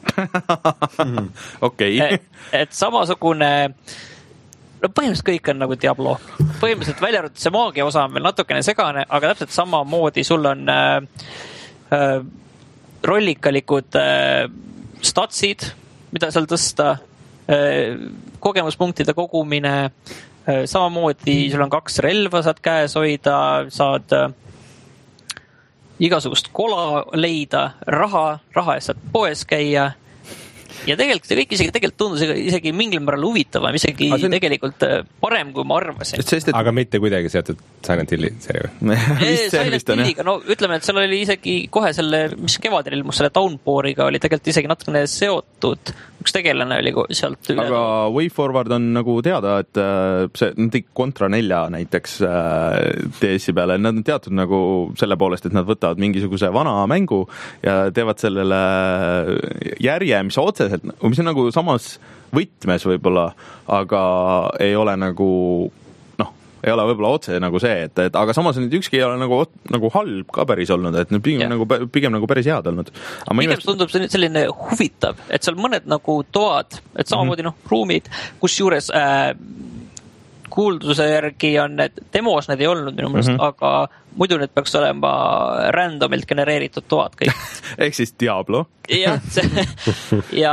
Okei. et, et samasugune, no põhimõtteliselt kõik on nagu Diablo. Põhimõtteliselt välja arvatud see maagia osa on veel natukene segane, aga täpselt sama moodi sul on äh, äh, rollikalikud äh, statsid, mida seal tõsta, kogemuspunktide kogumine, samamoodi sul on kaks relva, saad käes hoida, saad igasugust kola leida, raha, raha eest saad poes käia ja tegelikult see kõik isegi tegelikult tundus isegi mingil määral huvitavam, isegi on... tegelikult parem, kui ma arvasin. Et... aga mitte kuidagi seotud Silent Hilli seeria või? Silent Hilliga, no ütleme, et seal oli isegi kohe selle, mis kevadel ilmus selle Downpouriga, oli tegelikult isegi natukene seotud, üks tegelane oli sealt üle. Aga WayForward on nagu teada, et see, nad tegi Contra nelja näiteks D S-i peale, nad on teatud nagu selle poolest, et nad võtavad mingisuguse vana mängu ja teevad sellele järje, mis otse mis on nagu samas võtmes võib-olla, aga ei ole nagu noh, ei ole võib-olla otse nagu see, et, et aga samas nüüd ükski ei ole nagu, nagu halb ka päris olnud, et nüüd pigem, nagu, pigem nagu päris head olnud. Pigem invest... tundub selline huvitav, et seal mõned nagu toad, et samamoodi mm-hmm. noh, ruumid, kus juures äh, kuulduse järgi on need, demos need ei olnud minu mõelest, mm-hmm. aga muidu need peaks olema randomilt genereeritud toad kõik. Ehk siis Diablo. jah, see, ja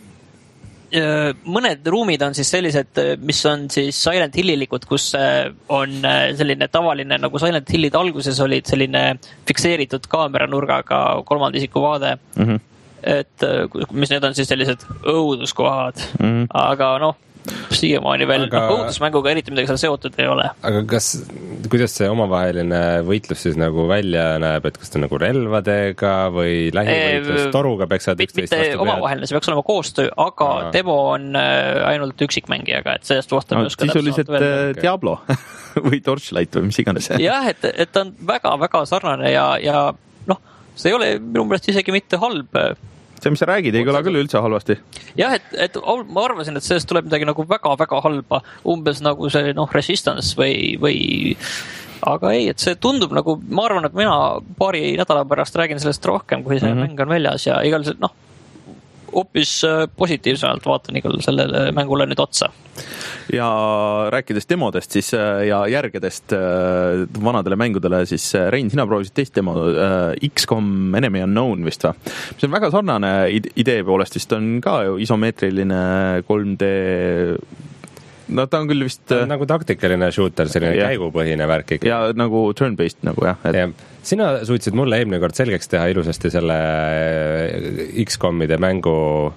mõned ruumid on siis sellised, mis on siis Silent Hillilikud, kus on selline tavaline, nagu Silent Hillid alguses olid selline fikseeritud kaameranurgaga kolmandisiku vaade. Mm-hmm. Et mis need on siis sellised õuduskohad, mm-hmm. aga noh, siiamaani veel aga... no, õudusmänguga eriti midagi seal seotud ei ole. Aga kas, kuidas see omavaheline võitlus siis nagu välja näeb, et kas ta nagu relvadega või lähivõitlus toruga peaks saada üksteist vastu pead? Mitte omavaheline, see peaks olema koostöö, aga Aa. demo on ainult üksikmängijaga, et sellest kohta no, sisuliselt Diablo või Torchlight või mis iganes. jah, et, et ta on väga-väga sarnane ja, ja noh, see ei ole minu meelest isegi mitte halb. See, mis sa räägid, ei kõla küll üldse halvasti. jah, et, et ma arvasin, et sellest tuleb midagi nagu väga-väga halba, umbes nagu see noh, Resistance või, või aga ei, et see tundub nagu, ma arvan, et mina paari nädala pärast räägin sellest rohkem, kui see mm-hmm. mäng on väljas ja igal see, noh, hoopis positiivsemalt vaatan igal sellele mängule nüüd otsa. Ja rääkides demodest siis ja järgedest vanadele mängudele, siis Rein, sina proovisid teist demo X COM Enemy Unknown vist või? See on väga sarnane idee poolest, vist on ka ju isomeetriline kolm D, no ta on küll vist ta on nagu taktikaline shooter, selline ja. käigupõhine värk ikka. Ja nagu turn-based nagu jah et... ja. Sina suutsid mulle eelmine kord selgeks teha ilusasti selle X COM-ide mängu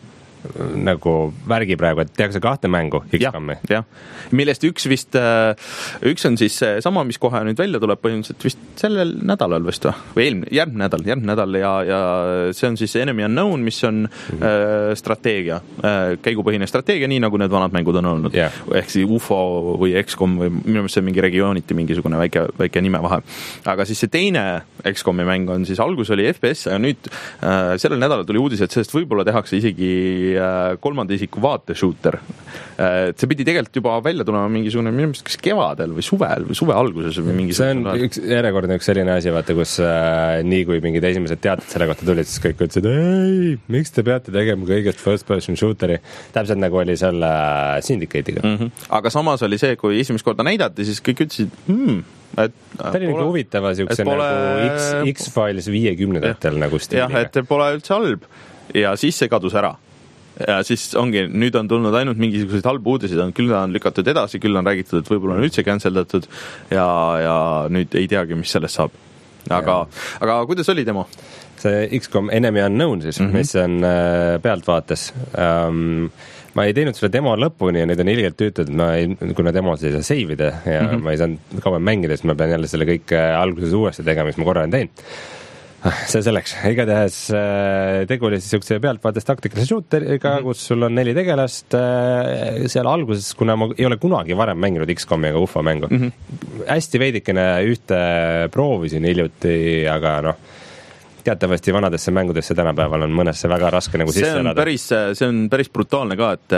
nagu värgi praegu, et tehakse kahte mängu X COM-i. jah, millest üks vist, üks on siis sama, mis kohe nüüd välja tuleb põhimõtteliselt vist sellel nädalal vist või, või eelmine, järgmine nädal, järgmine nädal ja, ja see on siis Enemy Unknown, mis on mm-hmm. äh, strateegia, äh, käigupõhine strateegia, nii nagu need vanad mängud on olnud. Yeah. Ehk siis U F O või X COM või minu meelest see on mingi regiooniti mingisugune väike, väike nime vahe. Aga siis see teine X COM-i mäng on siis, algus oli F P S, aga nüüd äh, sellel nädalal tuli uudis, et sellest võib-olla tehakse isegi äh, kolmanda isiku vaate-shooter. Äh, see pidi tegelikult juba välja tulema mingisugune, minu meelest kas kevadel või suvel või suve alguses või mingi see on üks, järjekordne üks selline asi, vaata, kus äh, nii kui mingid esimesed teated selle kohta tulid, siis kõik ütlesid, ei, miks te peate tegema kõigest first person shooteri, täpselt nagu oli selle Syndicate'iga. Mm-hmm. Aga samas oli see, kui esimest korda näidati, siis kõik ütlesid, hmm, et ta oli nagu huvitava siukse pole... nagu X, X-Files viiekümnendatel nagu stiiliga. Jah, et pole üldse halb ja siis see kadus ära. Ja siis ongi, nüüd on tulnud ainult mingisuguseid halbu uudiseid, on küll on lükatud edasi, küll on räägitud, et võib-olla on üldse canceldatud ja, ja nüüd ei teagi, mis sellest saab. Aga, aga kuidas oli demo? See X COM Enemy Unknown siis, mm-hmm. mis on äh, pealtvaates. Um, ma ei teinud selle demo lõpuni ja nüüd on ilgelt tüütud, et ma ei, kuna demos ei saa seivida ja mm-hmm. ma ei saanud kauem mängida, siis ma pean jälle selle kõik alguses uuesti tegema, mis ma korra olen teinud. See selleks. Igatahes tegu oli siis siukse pealtvaates taktikalise shooteriga, mm-hmm. kus sul on neli tegelast. Seal alguses, kuna ma ei ole kunagi varem mänginud X COM-i ega U F O mängu, mm-hmm. hästi veidikene ühte proovisin hiljuti, aga noh, teatavasti vanadesse mängudesse tänapäeval on mõnesse väga raske nagu sisse elada. Päris, see on päris brutaalne ka, et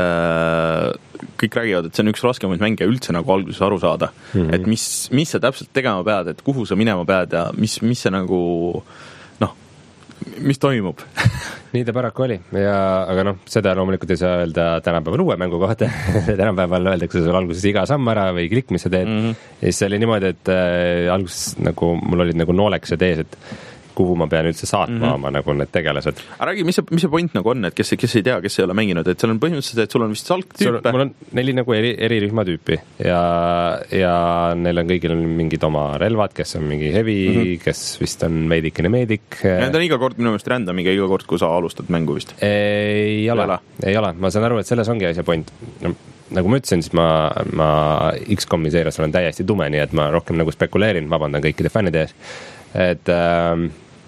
äh, kõik räägivad, et see on üks raskemaid mänge üldse nagu alguses aru saada. Mm-hmm. Et mis, mis sa täpselt tegema pead, et kuhu sa minema pead ja mis, mis see nagu, noh, mis toimub? Nii ta paraku oli. Ja, aga noh, seda loomulikult ei saa öelda tänapäeval uue mängu kohta. Tänapäeval öeldakse sul alguses iga samm ära või klikk, mis sa teed. Mm-hmm. Ja siis see oli niimoodi, et äh, alguses nagu, mul olid nagu noolekesed ees, et kuhu ma pean üldse saatma mm-hmm. oma nagu need tegelased. Aga räägi, mis see, mis see point nagu on, et kes, kes ei tea, kes ei ole mänginud, et seal on põhimõtteliselt, et sul on vist salktüüpe? Mul on neli nagu eri, eri rühmatüüpi ja, ja neil on kõigil on mingid oma relvad, kes on mingi heavy, mm-hmm. kes vist on veidikene meedik. Need on iga kord minu meelest randomiga iga kord, kui sa alustad mängu vist? Ei ole, ei ole. Ma saan aru, et selles ongi asja point. No, nagu ma ütlesin, siis ma, ma X COM-i seeres olen täiesti tume, nii et ma rohkem nagu spekuleerin, vabandan kõikide fännide ees. Et ähm,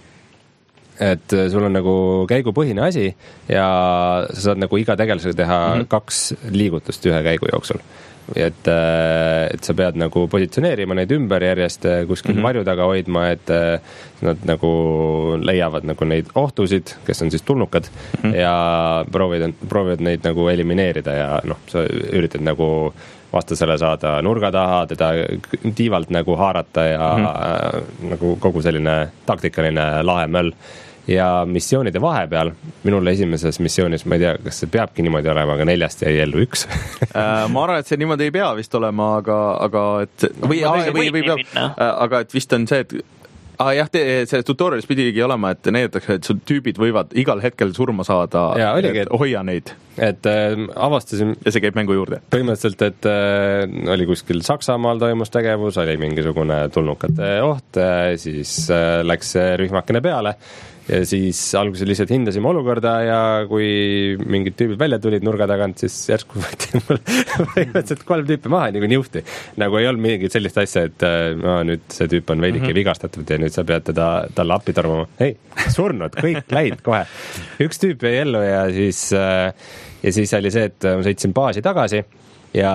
et sul on nagu käigupõhine asi ja sa saad nagu iga tegelasega teha mm-hmm. kaks liigutust ühe käigu jooksul. Et, et sa pead nagu positsioneerima neid ümber järjest kuskil mm-hmm. varju taga hoidma, et nad nagu leiavad nagu neid ohtusid, kes on siis tulnukad mm-hmm. ja proovivad, proovivad neid nagu elimineerida ja noh, sa üritad nagu vastasele saada nurga taha, teda tiivalt nagu haarata ja mm-hmm. nagu kogu selline taktikaline lahe möll. Ja missioonide vahepeal, minule esimeses missioonis, ma ei tea, kas see peabki niimoodi olema, aga neljast jäi ellu üks. Ma arvan, et see niimoodi ei pea vist olema, aga, aga et või, või, või, või peab, aga et vist on see, et ah, jah, te, see tutorialis pidigi olema, et näidatakse, et sul tüübid võivad igal hetkel surma saada, ja, oligi, et hoia neid. Et äh, avastasin... Ja see käib mängu juurde. Põhimõtteliselt, et äh, oli kuskil Saksamaal toimus tegevus, oli mingisugune tulnukate oht, äh, siis äh, läks rühmakene peale ja siis alguses lihtsalt hindasime olukorda ja kui mingid tüübid välja tulid nurga tagant, siis järsku võeti mul põhimõtteliselt kolm tüüpi maha nagu niuhti. Nagu ei olnud mingit sellist asja, et no, nüüd see tüüp on veidike mm-hmm. vigastatud ja nüüd sa pead teda, talle appi tormama. Ei, surnud, kõik läid kohe. Üks tüüp jäi ellu ja siis, ja siis oli see, et ma sõitsin baasi tagasi ja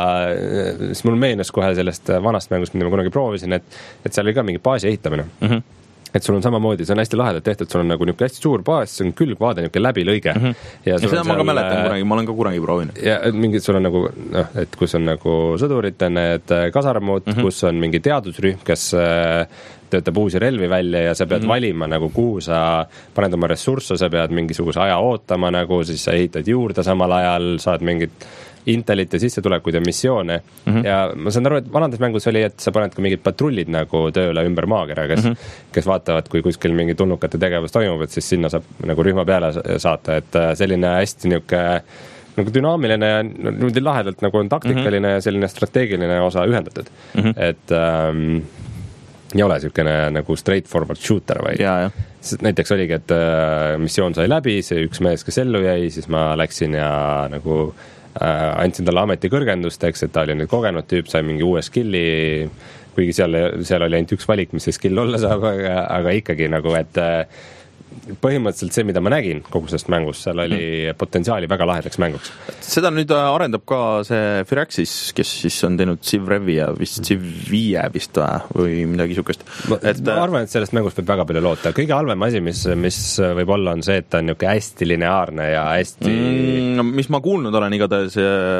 siis mul meenus kohe sellest vanast mängust, mida ma kunagi proovisin, et, et seal oli ka mingi baasi ehitamine. Mhm. Et sul on samamoodi, see on hästi lahedalt tehtud, sul on nagu niuke hästi suur baas, see on külgvaade, niuke läbilõige. Mm-hmm. Ja, ja seda ma ka mäletan kunagi, ma olen ka kunagi proovinud. Ja mingid, sul on nagu, noh, et kus on nagu sõdurite need kasarmud, mm-hmm. kus on mingi teadusrühm, kes töötab uusi relvi välja ja sa pead mm-hmm. valima nagu, kuhu sa paned oma ressursse, sa pead mingisuguse aja ootama nagu, siis sa ehitad juurde samal ajal, saad mingit intelit ja sissetulekuid ja missioone mm-hmm. ja ma saan aru, et vanades mängus oli, et sa paned ka mingid patrullid nagu tööle ümber maakera, kes, mm-hmm. kes vaatavad, kui kuskil mingi tulnukate tegevus toimub, et siis sinna saab nagu rühma peale saata, et selline hästi niuke nagu dünaamiline ja niimoodi lahedalt nagu on taktikaline mm-hmm. ja selline strateegiline osa ühendatud. Mm-hmm. Et ähm, ei ole niisugune nagu straightforward shooter, vaid ja, ja. näiteks oligi, et äh, missioon sai läbi, see üks mees, kes ellu jäi, siis ma läksin ja nagu äh, andsin talle ametikõrgendust, eks, et ta oli nüüd kogenud tüüp, sai mingi uue skilli, kuigi seal, seal oli ainult üks valik, mis see skill olla saab, aga, aga ikkagi nagu, et äh, põhimõtteliselt see, mida ma nägin kogu sellest mängust, seal oli mm. potentsiaali väga lahedaks mänguks. Seda nüüd arendab ka see Firaxis, kes siis on teinud Civ Revi ja vist Civ viie vist või midagi sükest. Ma, et, ma arvan, et sellest mängust võib väga palju loota. Kõige halvem asi, mis, mis võib olla, on see, et ta on niisugune hästi lineaarne ja hästi mm, mis ma kuulnud olen igatahes,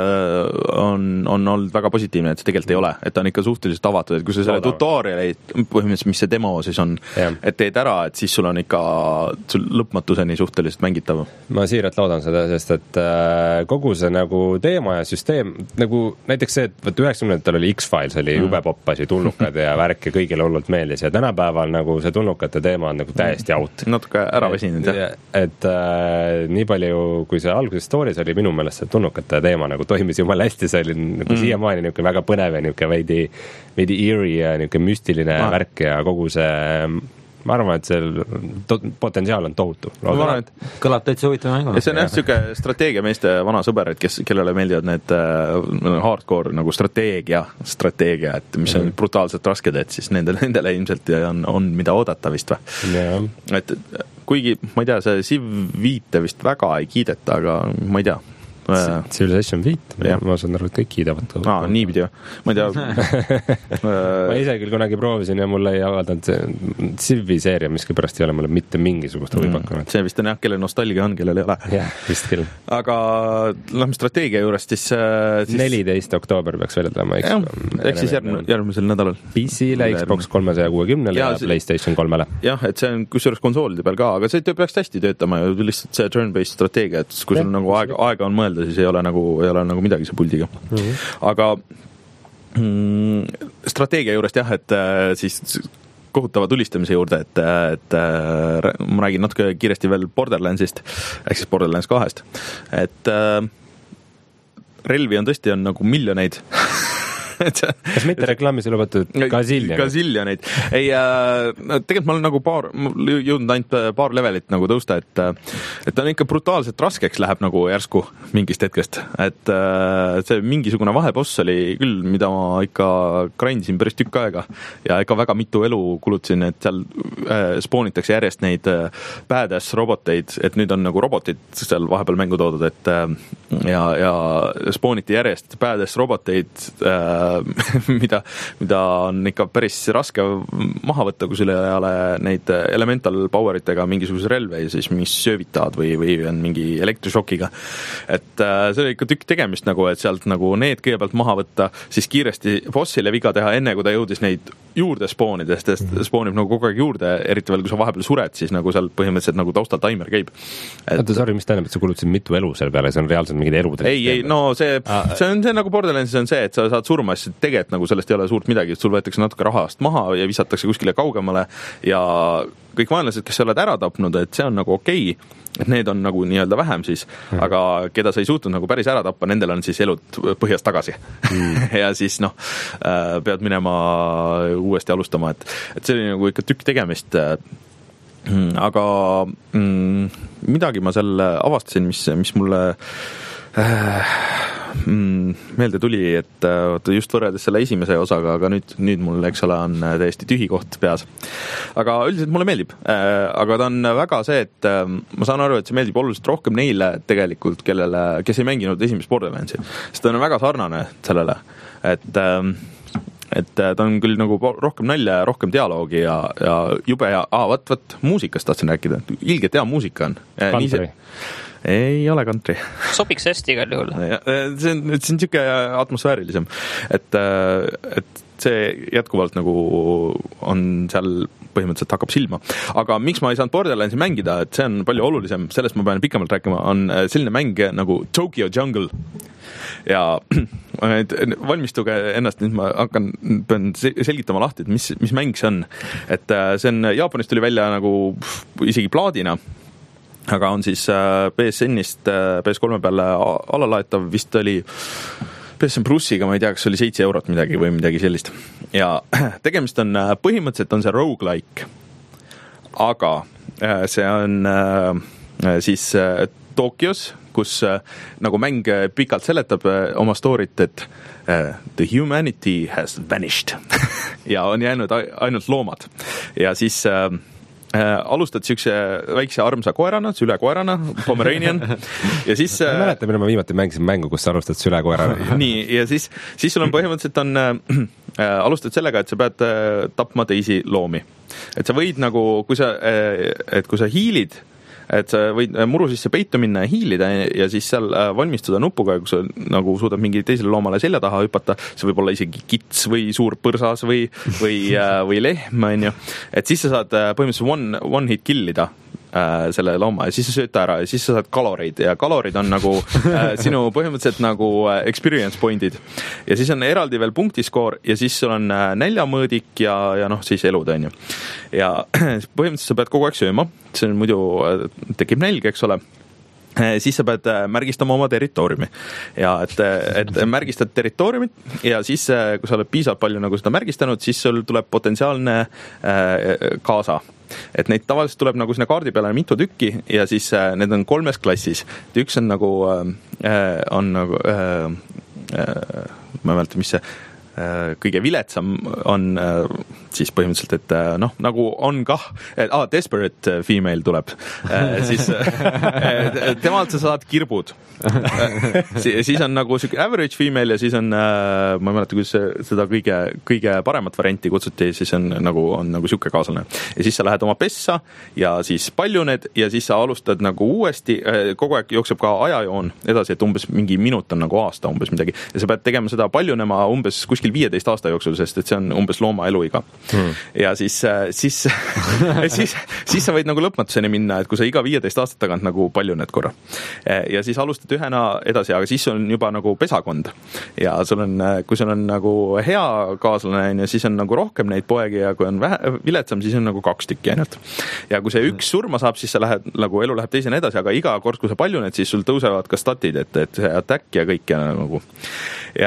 on, on olnud väga positiivne, et see tegelikult ei ole, et ta on ikka suhteliselt avatud, et kui sa selle tutoriali, põhimõtteliselt, mis see demo siis on, ja. et teed ära, et siis sul on ikka sul lõpmatuseni suhteliselt mängitav. Ma siiralt loodan seda, sest et äh, kogu see nagu teema ja süsteem, nagu näiteks see, et võt üheksakümnendatel oli X-Files, oli mm. jube poppasi, tulnukad ja värk ja kõigile hullult meeldis ja tänapäeval nagu see tulnukate teema on nagu täiesti out. Natuke ära väsinud, jah. Et äh, nii palju, kui see alguses stories oli, minu meelest see tulnukate teema nagu toimis jumala hästi, see oli nagu mm. siiamaani niisugune väga põnev ja niisugune veidi, veidi eerie ja niisugune müstiline ah. värk ja kogu see ma arvan, et see to- potentsiaal on tohutu. Kõlab, kõlab täitsa huvitav mänguna. See on jah siuke strateegiameeste vana sõber, et kes, kellele meeldivad need äh, hardcore nagu strateegia, strateegia, et mis on mm. brutaalselt rasked, et siis nendele, nendele ilmselt on, on mida oodata vist või. Yeah. Et kuigi, ma ei tea, see Civ viite vist väga ei kiideta, aga ma ei tea. Civilization viit, ma saan aru, et kõik kiidavad. Aa, niipidi või? Ma ei tea. ma ise küll kunagi proovisin ja mulle ei avaldanud see Civi seeria, miski pärast ei ole mulle mitte mingisugust huvi pakkunud. See vist on jah, kelle nostalgia on, kellel ei ole. Jah, vist küll. Aga lähme strateegia juurest, siis, siis... neliteist oktoober peaks välja tulema. Ehk siis järgmine, järgmisel nädalal. P C-le, Xbox kolmesaja kuuekümnele ja, ja PlayStation kolmele. Jah, et see on kusjuures konsoolide peal ka, aga see peaks hästi töötama ja lihtsalt see turn-based strateegia, et kui sul nagu aega, aega on mõelda, siis ei ole nagu, ei ole nagu midagi see puldiga. Mm-hmm. Aga mm, strateegia juurest jah, et siis kohutava tulistamise juurde, et, et ma räägin natuke kiiresti veel Borderlandsist, ehk siis Borderlands kahest, et äh, relvi on tõesti on nagu miljoneid kas mitte reklaamis ei lubatud gaziljoneid? Gaziljoneid. Ei, äh, tegelikult ma olen nagu paar, jõudnud ainult paar levelit nagu tõusta, et, et on ikka brutaalselt raskeks läheb nagu järsku mingist hetkest. Et äh, see mingisugune vaheboss oli küll, mida ma ikka grindisin päris tükk aega ja ikka väga mitu elu kulutasin, et seal äh, spoonitakse järjest neid äh, badass roboteid, et nüüd on nagu robotid seal vahepeal mängu toodud, et äh, ja, ja spooniti järjest badass roboteid äh, mida, mida on ikka päris raske maha võtta, kui sul ei ole neid elemental poweritega mingisuguse relve ja siis mis söövitavad või, või on mingi elektrišokiga. Et äh, see oli ikka tükk tegemist nagu, et sealt nagu need kõigepealt maha võtta, siis kiiresti bossile viga teha, enne kui ta jõudis neid juurde spoonida, sest ta spoonib nagu kogu aeg juurde, eriti veel, kui sa vahepeal sured, siis nagu seal põhimõtteliselt nagu taustal timer käib. Et... Oota, sorry, mis tähendab, et sa kulutasid mitu elu selle peale, see on reaalselt mingid elud? Ei, ei, no see, ah, see on see nagu Borderlandsis on see, et sa saad surma, siis tegelikult nagu sellest ei ole suurt midagi, et sul võetakse natuke rahast maha ja visatakse kuskile kaugemale ja kõik vaenlased, kes sa oled ära tapnud, et see on nagu okei, et need on nagu nii-öelda vähem siis, mm. aga keda sa ei suutnud nagu päris ära tappa, nendel on siis elud põhjas tagasi mm. ja siis noh, pead minema uuesti alustama, et, et see oli nagu ikka tükk tegemist, aga mm, midagi ma seal avastasin, mis, mis mulle äh, meelde tuli, et just võrreldes selle esimese osaga, aga nüüd, nüüd mul, eks ole, on täiesti tühi koht peas. Aga üldiselt mulle meeldib. Aga ta on väga see, et ma saan aru, et see meeldib oluliselt rohkem neile tegelikult, kellele, kes ei mänginud esimest Borderlandsi. Sest ta on väga sarnane sellele, et et ta on küll nagu rohkem nalja ja rohkem dialoogi ja, ja jube hea, aa, võt, võt, muusikast tahtsin rääkida. Ilgelt hea muusika on. Country. Ei ole country. Sobiks hästi igal juhul. See on, see on siuke atmosfäärilisem, et, et see jätkuvalt nagu on seal põhimõtteliselt hakkab silma. Aga miks ma ei saanud Borderlandsi mängida, et see on palju olulisem, sellest ma pean pikemalt rääkima, on selline mäng nagu Tokyo Jungle. Ja valmistuge ennast, nüüd ma hakkan, pean selgitama lahti, et mis, mis mäng see on. Et see on, Jaapanist tuli välja nagu isegi plaadina, aga on siis P S N-ist P S kolme peale alalaetav, vist oli P S N Plussiga, ma ei tea, kas oli seitse eurot midagi või midagi sellist. ja tegemist on, põhimõtteliselt on see roguelike, aga see on siis Tokyos, kus nagu mäng pikalt seletab oma story't, et the humanity has vanished ja on jäänud ainult loomad ja siis alustad siukse väikse armsa koerana, sülekoerana, Pomeranian ja siis ma ei mäleta, mille ma viimati mängisin mängu, kus sa alustad sülekoerana. nii, ja siis, siis sul on põhimõtteliselt on äh, alustad sellega, et sa pead äh, tapma teisi loomi. Et sa võid nagu, kui sa äh, et kui sa hiilid, et sa võid muru sisse peitu minna ja hiilida ja siis seal valmistuda nupuga, kui sa nagu suudad mingi teisele loomale selja taha hüpata, see võib olla isegi kits või suur põrsas või, või, või lehm, on ju. Et siis sa saad põhimõtteliselt one, one hit killida äh, selle looma ja siis sa sööd ta ära ja siis sa saad kaloreid ja kalorid on nagu äh, sinu põhimõtteliselt nagu experience point'id ja siis on eraldi veel punktiskoor ja siis sul on näljamõõdik ja, ja noh, siis elud, on ju. Ja põhimõtteliselt sa pead kogu aeg sööma, see on muidu tekib nälg, eks ole. Siis sa pead märgistama oma territooriumi ja et, et märgistad territooriumit ja siis, kui sa oled piisavalt palju nagu seda märgistanud, siis sul tuleb potentsiaalne äh, kaasa. Et neid tavaliselt tuleb nagu sinna kaardi peale mitu tükki ja siis äh, need on kolmes klassis. Üks on nagu, äh, on nagu äh, äh, ma ei mäleta, mis see kõige viletsam on siis põhimõtteliselt, et noh, nagu on kah, et ah, desperate female tuleb, siis temalt sa saad kirbud. Siis on nagu average female ja siis on, ma ei mäleta, kuidas seda kõige, kõige paremat varianti kutsuti, siis on nagu, on nagu siuke kaaslane. Ja siis sa lähed oma pessa ja siis paljuned ja siis sa alustad nagu uuesti, kogu aeg jookseb ka ajajoon edasi, et umbes mingi minut on nagu aasta umbes midagi ja sa pead tegema seda paljunema umbes kuskil viieteist aasta jooksul, sest et see on umbes looma eluiga. Hmm. Ja siis, siis, siis, siis sa võid nagu lõpmatuseni minna, et kui sa iga viieteist aastat tagant nagu paljuned korra. Ja siis alustad ühena edasi, aga siis on juba nagu pesakond. Ja sul on, kui sul on nagu hea kaaslane, siis on nagu rohkem neid poegi ja kui on vähe, viletsam, siis on nagu kaks tükki ainult. Ja kui see üks surma saab, siis sa lähed, nagu elu läheb teisena edasi, aga iga kord, kui sa paljuned, siis sul tõusevad ka statid, et, et see attack ja kõik ja nagu. Ja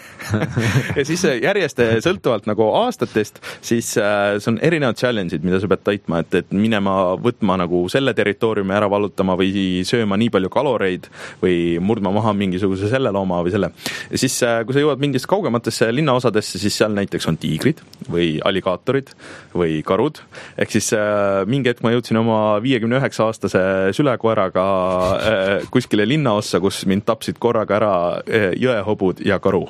ja siis järjest sõltuvalt nagu aastatest, siis äh, see on erinevad challenge'id, mida sa pead taitma, et, et minema võtma nagu selle territooriumi ära vallutama või sööma nii palju kaloreid või murdma maha mingisuguse selle looma või selle. Ja siis, äh, kui sa jõuad mingist kaugematesse linnaosadesse, siis seal näiteks on tiigrid või alligaatorid või karud. Ehk siis äh, mingi hetk ma jõudsin oma viiekümne üheksa aastase sülekoeraga äh, kuskile linnaossa, kus mind tapsid korraga ära äh, jõehobud ja karu.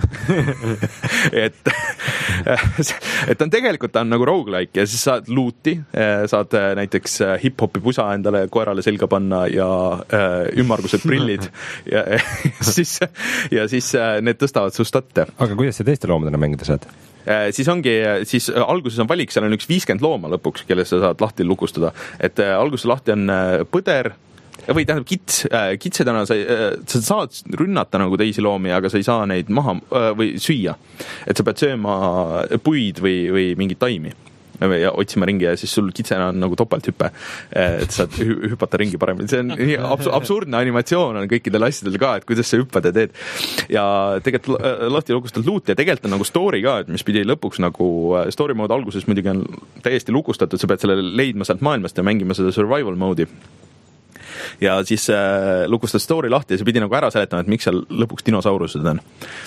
et, et on tegelikult on nagu roguelike ja siis saad luuti, saad näiteks hip-hopi pusa endale koerale selga panna ja ümmargused prillid ja siis, ja siis need tõstavad su statte. Aga kuidas sa teiste loomadena mängida saad? Siis ongi, siis alguses on valik, seal on üks viiskümmend looma lõpuks, kelle sa saad lahti lukustada, et alguses lahti on põder või tähendab kits, kitsedena sa, sa saad rünnata nagu teisi loomi, aga sa ei saa neid maha või süüa. Et sa pead sööma puid või, või mingit taimi ja otsima ringi ja siis sul kitsena on nagu topelthüpe, et saad hüpata ringi paremini. See on nii absurdne animatsioon on kõikidel asjadel ka, et kuidas sa hüppad ja teed. Ja tegelikult lahti lukustad luut ja tegelikult on nagu story ka, et mis pidi lõpuks nagu story mode alguses muidugi on täiesti lukustatud, sa pead selle leidma sealt maailmast ja mängima seda survival mode'i. Ja siis äh, lukustad story lahti ja see pidi nagu ära seletama, et miks seal lõpuks dinosaurused on.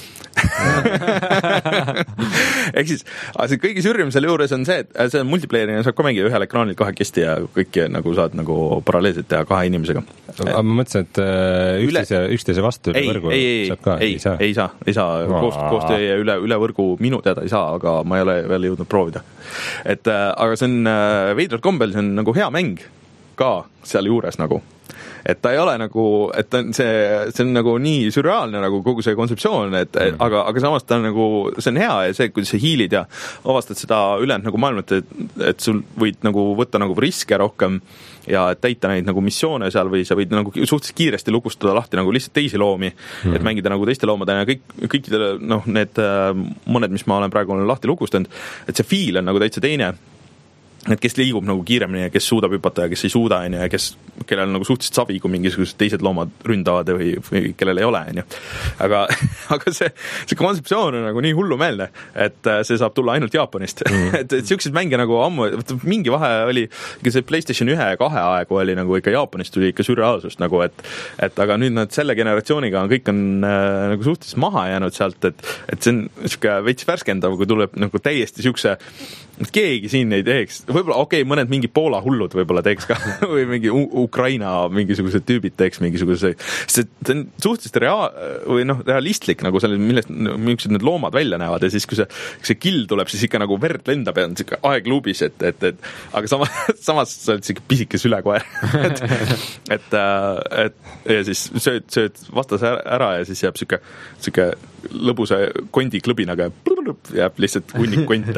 Ehk siis see kõigi sürrim selle juures on see, et see on multiplayer'ina saab ka mängida ühel ekraanil kahekesti ja kõiki nagu saad nagu paralleelselt teha kahe inimesega. Aga ma mõtlesin, et üksteise, üksteise vastu ei, võrgu ei, ei, saab ka, ei, ei saa, ei saa, ei saa. Koos, koostöö üle, üle võrgu minu teada ei saa, aga ma ei ole veel jõudnud proovida. Et, aga see on veidralt kombel, see on nagu hea mäng ka seal juures nagu. Et ta ei ole nagu, et ta on see, see on nagu nii sürreaalne nagu kogu see kontseptsioon, et mm. aga, aga samas ta on nagu, see on hea ja see, kui sa hiilid ja avastad seda ülejäänud nagu maailmat, et, et sul võid nagu võtta nagu riske rohkem ja täita neid nagu missioone seal või sa võid nagu suhteliselt kiiresti lukustada lahti nagu lihtsalt teisi loomi, mm. et mängida nagu teiste loomadena ja kõik, kõikidele, noh, need mõned, mis ma olen praegu olen lahti lukustanud, et see feel on nagu täitsa teine. et kes liigub nagu kiiremini ja kes suudab hüpata ja kes ei suuda, on ju, ja kes, kellel on nagu suhteliselt savi, kui mingisugused teised loomad ründavad või, või kellel ei ole, on ju. Aga, aga see, see kontseptsioon on nagu nii hullumeelne, et see saab tulla ainult Jaapanist. Mm. et, et siukseid mänge nagu ammu, mingi vahe oli, ikka see PlayStation ühe ja kahe aegu oli nagu ikka Jaapanist tuli ikka sürreaalsust nagu, et, et aga nüüd nad selle generatsiooniga on, kõik on äh, nagu suhteliselt maha jäänud sealt, et, et see on siuke veits värskendav, kui tuleb nagu täiesti siukse, keegi siin ei teeks, võib-olla okei okay,, mõned mingi Poola hullud võib-olla teeks ka või mingi U- Ukraina mingisugused tüübid teeks mingisuguse, see on suhteliselt rea- või noh, realistlik nagu selle, millest, millised need loomad välja näevad ja siis, kui see, see kill tuleb, siis ikka nagu verd lendab ja on siuke aeg luubis, et, et, et aga sama, samas sa oled siuke pisike sülekoer et, et, et ja siis sööd, sööd vastase ära ja siis jääb siuke, siuke lõbusa kondi klõbinaga jääb lihtsalt hunnik konte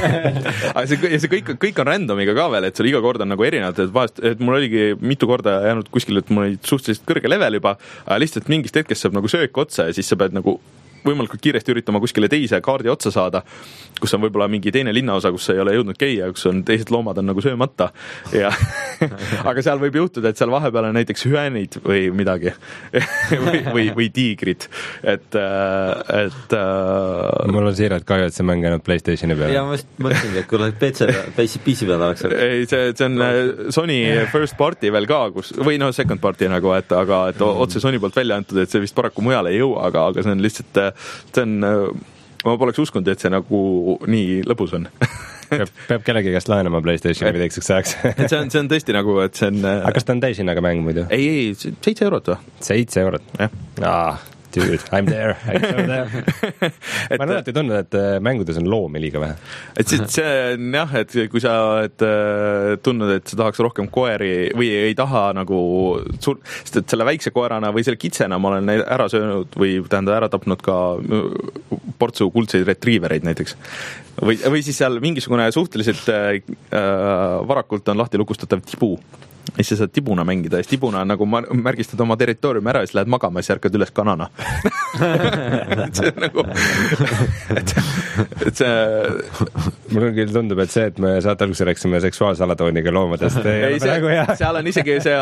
aga see, see kõik, kõik on randomiga ka veel, et seal iga kord on nagu erinevad, et vahest, et mul oligi mitu korda jäänud kuskil, et mul oli suhteliselt kõrge level juba, aga lihtsalt mingist hetkest saab nagu söök otsa ja siis sa pead nagu võimalikult kiiresti üritama kuskile teise kaardi otsa saada, kus on võib-olla mingi teine linnaosa, kus sa ei ole jõudnud käia, kus on teised loomad on nagu söömata ja aga seal võib juhtuda, et seal vahepeal on näiteks hüänid või midagi või, või, või tiigrid, et, et uh... mul on siiralt kahju, et see mäng ainult PlayStationi peal. ja ma just mõtlesingi, et kui oleks P C, P C peal oleks ei, see, see on Sony first party veel ka, kus, või no second party nagu, et aga et otse Sony poolt välja antud, et see vist paraku mujale ei jõua, aga, aga see on lihtsalt see on, ma poleks uskunud, et see nagu nii lõbus on peab, peab kellegi käest laenama PlayStationi või teiseks ajaks see on, see on tõesti nagu, et see on aga kas ta on täishinnaga mäng muidu? ei, ei, seitse eurot või? seitse eurot? jah ah, dude, I'm there, I'm so there ma olen alati tundnud, et mängudes on loomi liiga vähe. et see, see on jah, et kui sa et, tundnud, et sa tahaks rohkem koeri või ei taha nagu sur-, sest et selle väikse koerana või selle kitsena ma olen ära söönud või tähendab ära tapnud ka portsu kuldseid retriivereid näiteks. Või, või siis seal mingisugune suhteliselt äh, varakult on lahti lukustatav tibu. Ja siis sa saad tibuna mängida ja siis tibuna nagu märgistad oma territooriumi ära ja siis lähed magama ja siis ärkad üles kanana et see nagu et, et see mul küll tundub, et see, et me saate alguses rääksime seksuaalse alatooniga loomadest ei, see, seal on isegi see,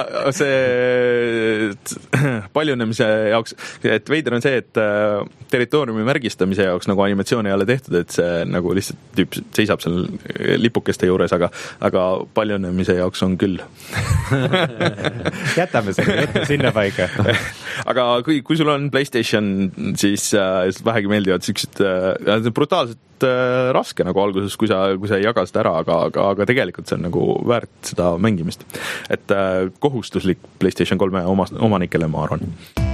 see paljunemise jaoks, et veider on see, et territooriumi märgistamise jaoks nagu animatsioon ei ole tehtud, et see nagu lihtsalt tüüp seisab seal lipukeste juures, aga, aga paljunemise jaoks on küll jätame selle juttu sinna paika aga kui, kui sul on PlayStation, siis äh, vähegi meeldivad siuksed äh, brutaalselt äh, raske nagu alguses, kui sa, kui sa ei jaga seda ära, aga, aga, aga tegelikult see on nagu väärt seda mängimist. Et äh, kohustuslik PlayStation kolme oma, omanikele, ma arvan.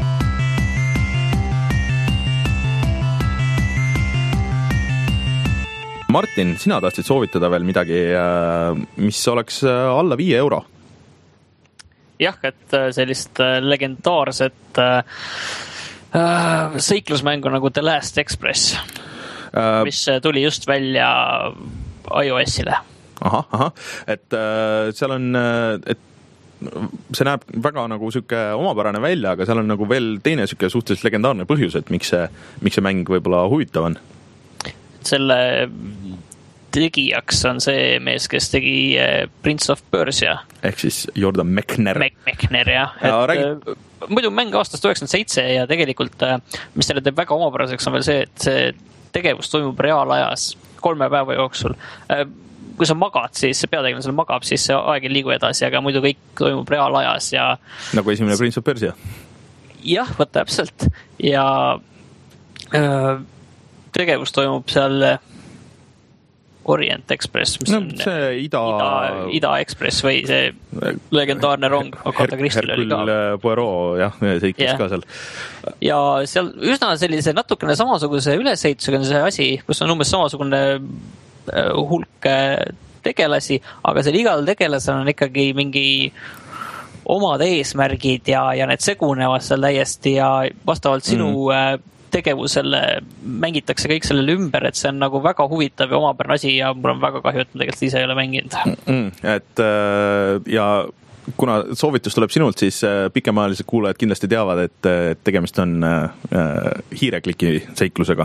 Martin, sina tahtsid soovitada veel midagi, äh, mis oleks äh, alla viie euro? jah, et sellist legendaarset äh, seiklusmängu nagu The Last Express, äh, mis tuli just välja iOS-ile. Ahah, ahah, et äh, seal on, et see näeb väga nagu siuke omapärane välja, aga seal on nagu veel teine siuke suhteliselt legendaarne põhjus, et miks see, miks see mäng võib-olla huvitav on. Selle tegijaks on see mees, kes tegi Prince of Persia. Ehk siis Jordan Mechner. Mechner, jah. Ja, et, räägi... muidu mäng aastast üheksakümmend seitse ja tegelikult, mis selle teeb väga omapäraseks, on veel see, et see tegevus toimub reaalajas kolme päeva jooksul. Kui sa magad, siis see peategelane seal magab, siis see aeg ei liigu edasi, aga muidu kõik toimub reaalajas ja... Nagu esimene Prince of Persia? Jah, võt täpselt. Ja äh, tegevus toimub seal Orient Express, mis no, on see Ida... Ida, Ida Express või see legendaarne rong Agatha Christie oli ka. Hercule Poirot, jah, see ikkas yeah. ka seal. Ja seal üsna sellise natukene samasuguse ülesehitusega on see asi, kus on umbes samasugune hulk tegelasi, aga seal igal tegelasel on ikkagi mingi omad eesmärgid ja, ja need segunevad seal täiesti ja vastavalt sinu mm. tegevusele mängitakse kõik sellele ümber, et see on nagu väga huvitav ja omapärane asi ja mul on väga kahju, et ma tegelikult ise ei ole mänginud. Mm, et ja kuna soovitus tuleb sinult, siis pikemaajalised kuulajad kindlasti teavad, et tegemist on hiirekliki seiklusega.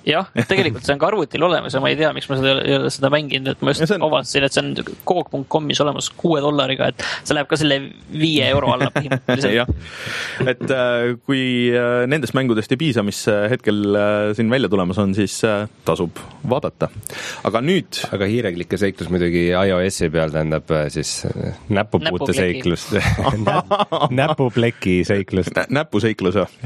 jah, tegelikult see on ka arvutil olemas ja ma ei tea, miks ma seda ei ole seda mänginud, et ma just on... avastasin, et see on koog punkt comis olemas kuue dollariga, et see läheb ka selle viie euro alla põhimõtteliselt. jah, et äh, kui äh, nendest mängudest ei piisa, mis äh, hetkel äh, siin välja tulemas on, siis äh, tasub vaadata. Aga nüüd... Aga hiireklikke seiklus muidugi iOS-i peal tähendab siis näpupuute seiklust. Näpupleki seiklust. Nä- näpuseiklus, jah.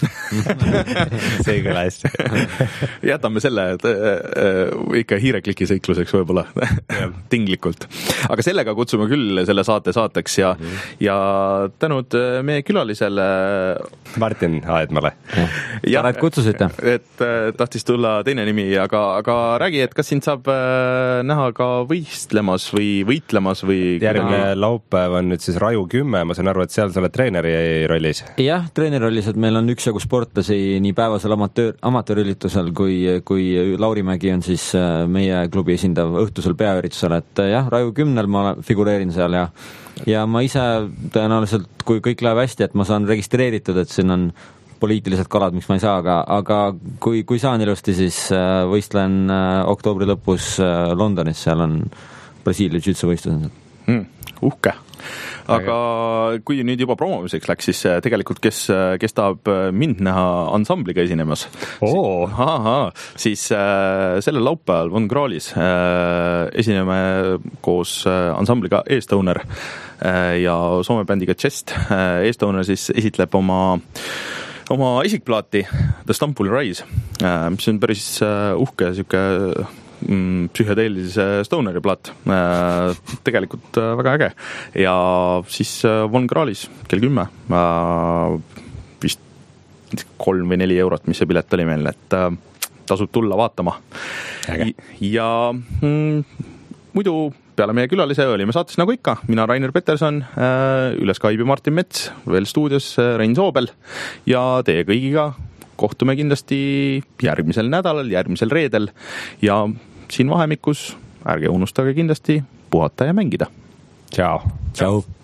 see ei kõla hästi. Jätame selle et, äh, ikka hiirekliki seikluseks võib-olla tinglikult. Aga sellega kutsume küll selle saate saateks ja, mm. ja tänud meie külalisele Martin Aedmale. Ja, et kutsusite. Et tahtis tulla teine nimi, aga, aga räägi, et kas sind saab näha ka võistlemas või võitlemas või... Järgmine laupäev on nüüd siis Raju kümme, ma saan aru, et seal sa oled treeneri rollis. Jah, treeneri rollis, et meil on üksjagu sportlasi nii päevasel amatöör, amatööriüritusel kui, kui Lauri Mägi on siis meie klubi esindav õhtusel peaüritusel, et jah, Raju kümnel ma figureerin seal ja, ja ma ise tõenäoliselt, kui kõik läheb hästi, et ma saan registreeritud, et siin on poliitilised kalad, miks ma ei saa, aga, aga kui, kui saan ilusti, siis võistlen oktoobri lõpus Londonis, seal on Brasiilia jiu-jitsu võistlused. Hmm, uhke. Aga kui nüüd juba promomiseks läks, siis tegelikult kes, kes tahab mind näha ansambliga esinemas, oh. siis, aha, siis äh, sellel laupäeval Von Krahlis äh, esineme koos äh, ansambliga E-Stoner äh, ja Soome bändiga Chest. Äh, E-Stoner siis esitleb oma oma isikplaati The Stumble Rise, äh, mis on päris äh, uhke siuke mm, psühhedeelise Stoneri plaat. Äh, tegelikult äh, väga äge. Ja siis äh, Von Krahlis kell kümme äh, vist kolm või neli eurot, mis see pilet oli meil, et äh, tasub tulla vaatama. Äge. Ja mm, muidu peale meie külalise olime saates nagu ikka, mina Rainer Peterson, üle Skype'i Martin Mets, veel stuudios Rein Soobel ja teie kõigiga kohtume kindlasti järgmisel nädalal, järgmisel reedel ja siin vahemikus ärge unustage kindlasti puhata ja mängida. Ciao. Ciao.